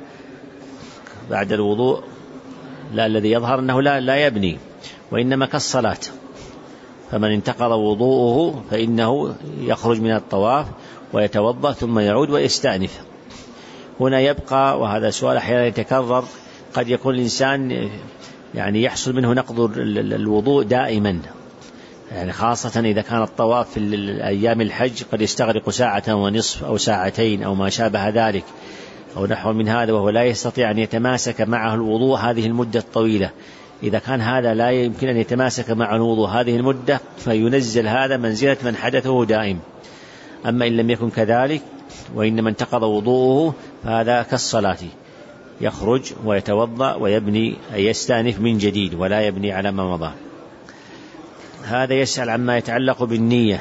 بعد الوضوء؟ لا، الذي يظهر أنه لا, لا يبني، وإنما كالصلاة، فمن انتقض وضوءه فإنه يخرج من الطواف ويتوضأ ثم يعود ويستأنف. هنا يبقى، وهذا سؤال أحيانا يتكرر، قد يكون الإنسان يعني يحصل منه نقض الوضوء دائما، يعني خاصة إذا كان الطواف في أيام الحج قد يستغرق ساعة ونصف أو ساعتين أو ما شابه ذلك أو نحو من هذا، وهو لا يستطيع أن يتماسك معه الوضوء هذه المدة الطويلة. إذا كان هذا لا يمكن أن يتماسك مع الوضوء هذه المدة فينزل هذا منزلة من حدثه دائم. أما إن لم يكن كذلك وإنما انتقض وضوءه فهذا كالصلاة، يخرج ويتوضأ ويبني أي يستأنف من جديد ولا يبني على ما مضى. هذا يسأل عما يتعلق بالنية،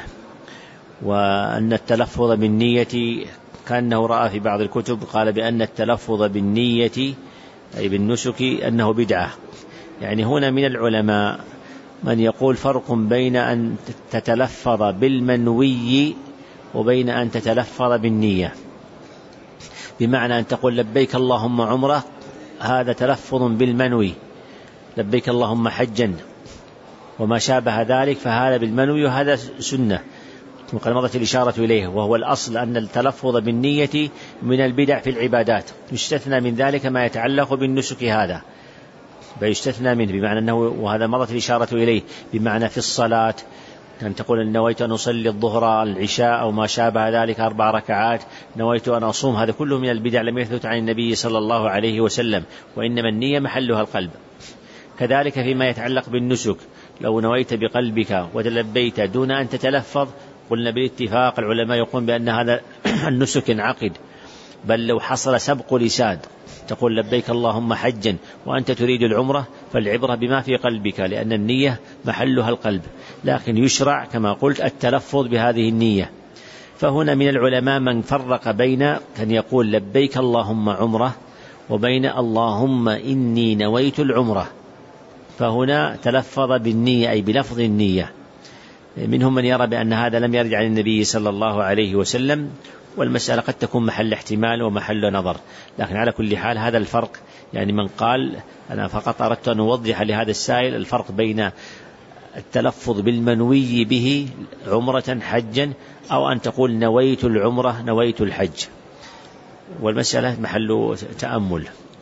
وأن التلفظ بالنية كأنه رأى في بعض الكتب قال بأن التلفظ بالنية أي بالنسك أنه بدعة. يعني هنا من العلماء من يقول فرق بين أن تتلفظ بالمنوي وبين أن تتلفظ بالنية، بمعنى أن تقول لبيك اللهم عمرة، هذا تلفظ بالمنوي، لبيك اللهم حجا وما شابه ذلك، فهذا بالمنوي وهذا سنة وقد مضت الإشارة إليه. وهو الأصل أن التلفظ بالنية من البدع في العبادات، يستثنى من ذلك ما يتعلق بالنسك، هذا بيستثنى منه بمعنى أنه، وهذا مضت الإشارة إليه، بمعنى في الصلاة أن تقول أن نويت أن أصلي الظهر العشاء أو ما شابه ذلك أربع ركعات، نويت أن أصوم، هذا كله من البدع لم يثبت عن النبي صلى الله عليه وسلم، وإنما النية محلها القلب. كذلك فيما يتعلق بالنسك، لو نويت بقلبك وتلبيت دون أن تتلفظ قلنا بالاتفاق العلماء يقولون بأن هذا النسك انعقد، بل لو حصل سبق لسان تقول لبيك اللهم حجا وأنت تريد العمرة فالعبرة بما في قلبك، لأن النية محلها القلب، لكن يشرع كما قلت التلفظ بهذه النية. فهنا من العلماء من فرق بين أن يقول لبيك اللهم عمرة وبين اللهم إني نويت العمرة، فهنا تلفظ بالنية أي بلفظ النية. منهم من يرى بأن هذا لم يرد عن النبي صلى الله عليه وسلم، والمسألة قد تكون محل احتمال ومحل نظر، لكن على كل حال هذا الفرق. يعني من قال أنا فقط أردت أن أوضح لهذا السائل الفرق بين التلفظ بالمنوي به عمرة حجا أو أن تقول نويت العمرة نويت الحج، والمسألة محل تأمل.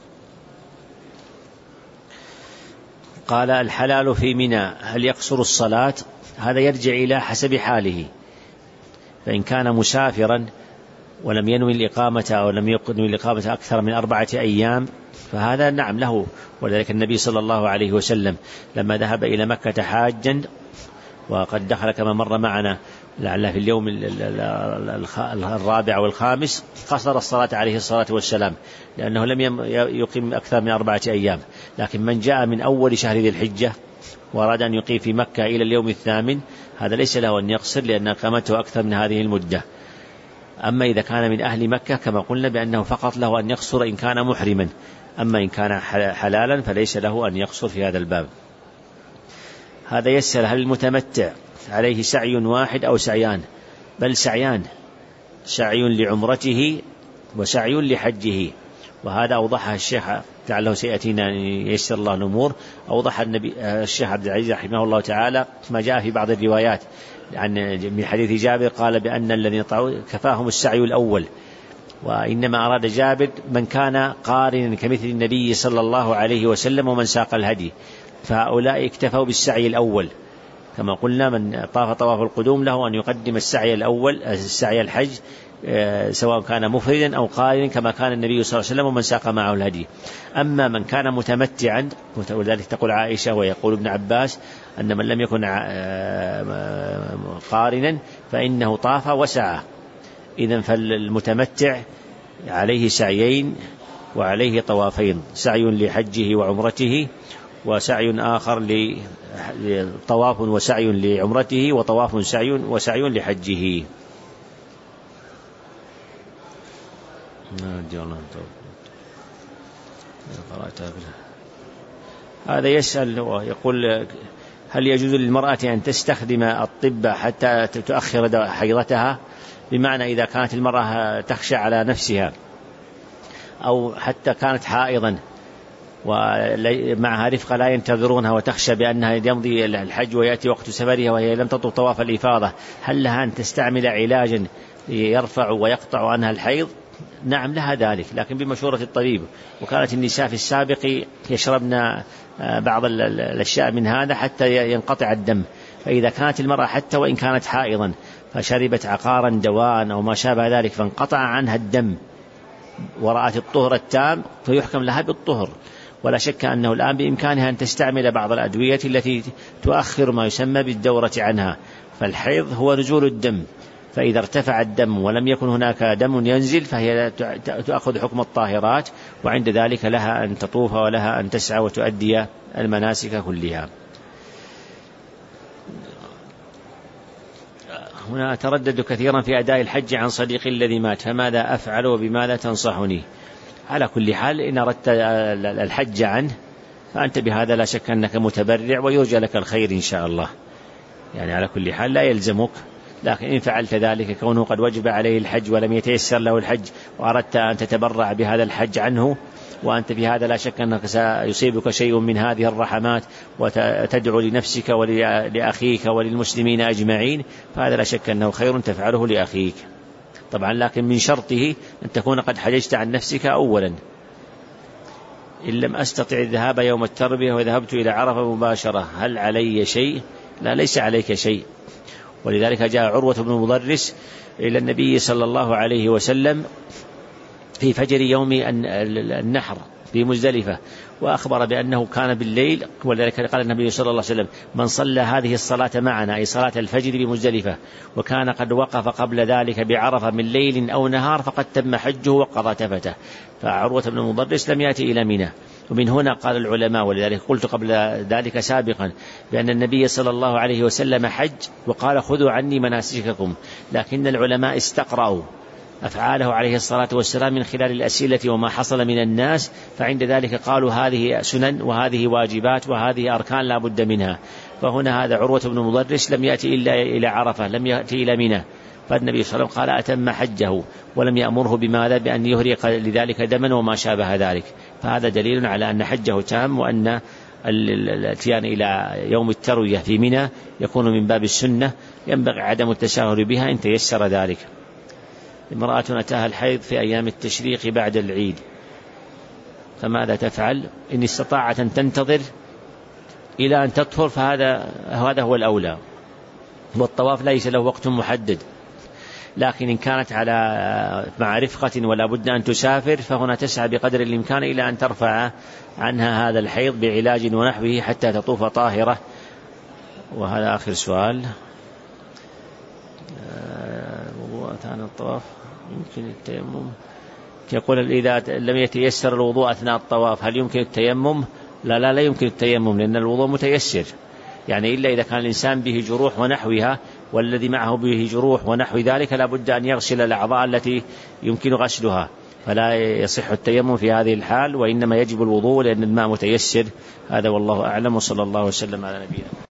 قال الحلال في منى هل يقصر الصلاة؟ هذا يرجع إلى حسب حاله، فإن كان مسافرا ولم ينوي الإقامة أو لم ينوي الإقامة أكثر من أربعة أيام فهذا نعم له. ولذلك النبي صلى الله عليه وسلم لما ذهب إلى مكة حاجا وقد دخل كما مر معنا لعله في اليوم الرابع والخامس قصر الصلاة عليه الصلاة والسلام، لأنه لم يقيم أكثر من أربعة أيام. لكن من جاء من أول شهر ذي الحجة وأراد أن يقيم في مكة إلى اليوم الثامن هذا ليس له أن يقصر، لأن إقامته أكثر من هذه المدة. أما إذا كان من أهل مكة كما قلنا بأنه فقط له أن يقصر إن كان محرما، أما إن كان حلالا فليس له أن يقصر في هذا الباب. هذا يسأل هل المتمتع عليه سعي واحد أو سعيان؟ بل سعيان، سعي لعمرته وسعي لحجه، وهذا أوضحها الشيخ لعله سيأتينا ييسر الله الأمور. أوضح النبي الشيخ عبد العزيز رحمه الله تعالى ما جاء في بعض الروايات عن من حديث جابر قال بأن الذين طعوا كفاهم السعي الأول، وإنما أراد جابر من كان قارنا كمثل النبي صلى الله عليه وسلم ومن ساق الهدي، فهؤلاء اكتفوا بالسعي الأول. كما قلنا من طاف طواف القدوم له أن يقدم السعي الأول السعي الحج سواء كان مفردا أو قارنا كما كان النبي صلى الله عليه وسلم ومن ساق معه الهدي. أما من كان متمتعا، ولذلك تقول عائشة ويقول ابن عباس أن من لم يكن قارنا فإنه طاف وسعى. إذن فالمتمتع عليه سعيين وعليه طوافين، سعي لحجه وعمرته وسعي آخر لطواف وسعي لعمرته وطواف سعي وسعي لحجه. هذا يسأل ويقول هل يجوز للمرأة أن تستخدم الطب حتى تؤخر حيضتها؟ بمعنى إذا كانت المرأة تخشى على نفسها أو حتى كانت حائضا ومعها رفقة لا ينتظرونها وتخشى بأنها يمضي الحج ويأتي وقت سفرها وهي لم تطوف طواف الإفاضة، هل لها أن تستعمل علاجا يرفع ويقطع عنها الحيض؟ نعم لها ذلك، لكن بمشورة الطبيب. وكانت النساء في السابق يشربن بعض الأشياء من هذا حتى ينقطع الدم، فإذا كانت المرأة حتى وإن كانت حائضا فشربت عقارا دواء أو ما شابه ذلك فانقطع عنها الدم ورأت الطهر التام فيحكم لها بالطهر. ولا شك أنه الآن بإمكانها أن تستعمل بعض الأدوية التي تؤخر ما يسمى بالدورة عنها. فالحيض هو نزول الدم، فإذا ارتفع الدم ولم يكن هناك دم ينزل فهي تأخذ حكم الطاهرات، وعند ذلك لها أن تطوف ولها أن تسعى وتؤدي المناسك كلها. هنا أتردد كثيرا في أداء الحج عن صديقي الذي مات، فماذا أفعل وبماذا تنصحني؟ على كل حال إن أردت الحج عنه فأنت بهذا لا شك أنك متبرع ويرجى لك الخير إن شاء الله، يعني على كل حال لا يلزمك، لكن إن فعلت ذلك كونه قد وجب عليه الحج ولم يتيسر له الحج وأردت أن تتبرع بهذا الحج عنه وأنت بهذا لا شك أنك سيصيبك شيء من هذه الرحمات وتدعو لنفسك ولأخيك وللمسلمين أجمعين، فهذا لا شك أنه خير تفعله لأخيك طبعا، لكن من شرطه أن تكون قد حججت عن نفسك أولا. إن لم أستطع الذهاب يوم التربية وذهبت إلى عرفة مباشرة هل علي شيء؟ لا، ليس عليك شيء. ولذلك جاء عروة بن مضرس إلى النبي صلى الله عليه وسلم في فجر يوم النحر في مزدلفة وأخبر بأنه كان بالليل، ولذلك قال النبي صلى الله عليه وسلم من صلى هذه الصلاة معنا أي صلاة الفجر بمزدلفة وكان قد وقف قبل ذلك بعرفة من ليل أو نهار فقد تم حجه وقضى تفته. فعروة بن مضرس لم يأتي إلى منى، ومن هنا قال العلماء، ولذلك قلت قبل ذلك سابقا بأن النبي صلى الله عليه وسلم حج وقال خذوا عني مناسككم، لكن العلماء استقرأوا أفعاله عليه الصلاة والسلام من خلال الأسئلة وما حصل من الناس، فعند ذلك قالوا هذه سنن وهذه واجبات وهذه أركان لا بد منها. فهنا هذا عروة بن مضرس لم يأتي إلا إلى عرفة، لم يأتي إلى منى، فالنبي صلى الله عليه وسلم قال أتم حجه ولم يأمره بماذا بأن يهرق لذلك دما وما شابه ذلك، فهذا دليل على أن حجه تام وأن الاتيان إلى يوم التروية في منى يكون من باب السنة، ينبغي عدم التساهل بها إن تيسر ذلك. امرأة أتاها الحيض في أيام التشريق بعد العيد فماذا تفعل؟ إن استطاعت أن تنتظر إلى أن تطهر فهذا هذا هو الأولى، والطواف ليس له وقت محدد، لكن إن كانت على مع رفقة ولا بد أن تسافر فهنا تسعى بقدر الإمكان إلى أن ترفع عنها هذا الحيض بعلاج ونحوه حتى تطوف طاهرة. وهذا آخر سؤال. وضوء أثناء الطواف يمكن التيمم؟ يقول إذا لم يتيسر الوضوء أثناء الطواف هل يمكن التيمم؟ لا لا لا يمكن التيمم، لأن الوضوء متيسر، يعني إلا إذا كان الإنسان به جروح ونحوها والذي معه به جروح ونحو ذلك لا بد أن يغسل الأعضاء التي يمكن غسلها، فلا يصح التيمم في هذه الحال، وإنما يجب الوضوء لأن الماء متيسر. هذا والله أعلم، وصلى الله وسلم على نبينا.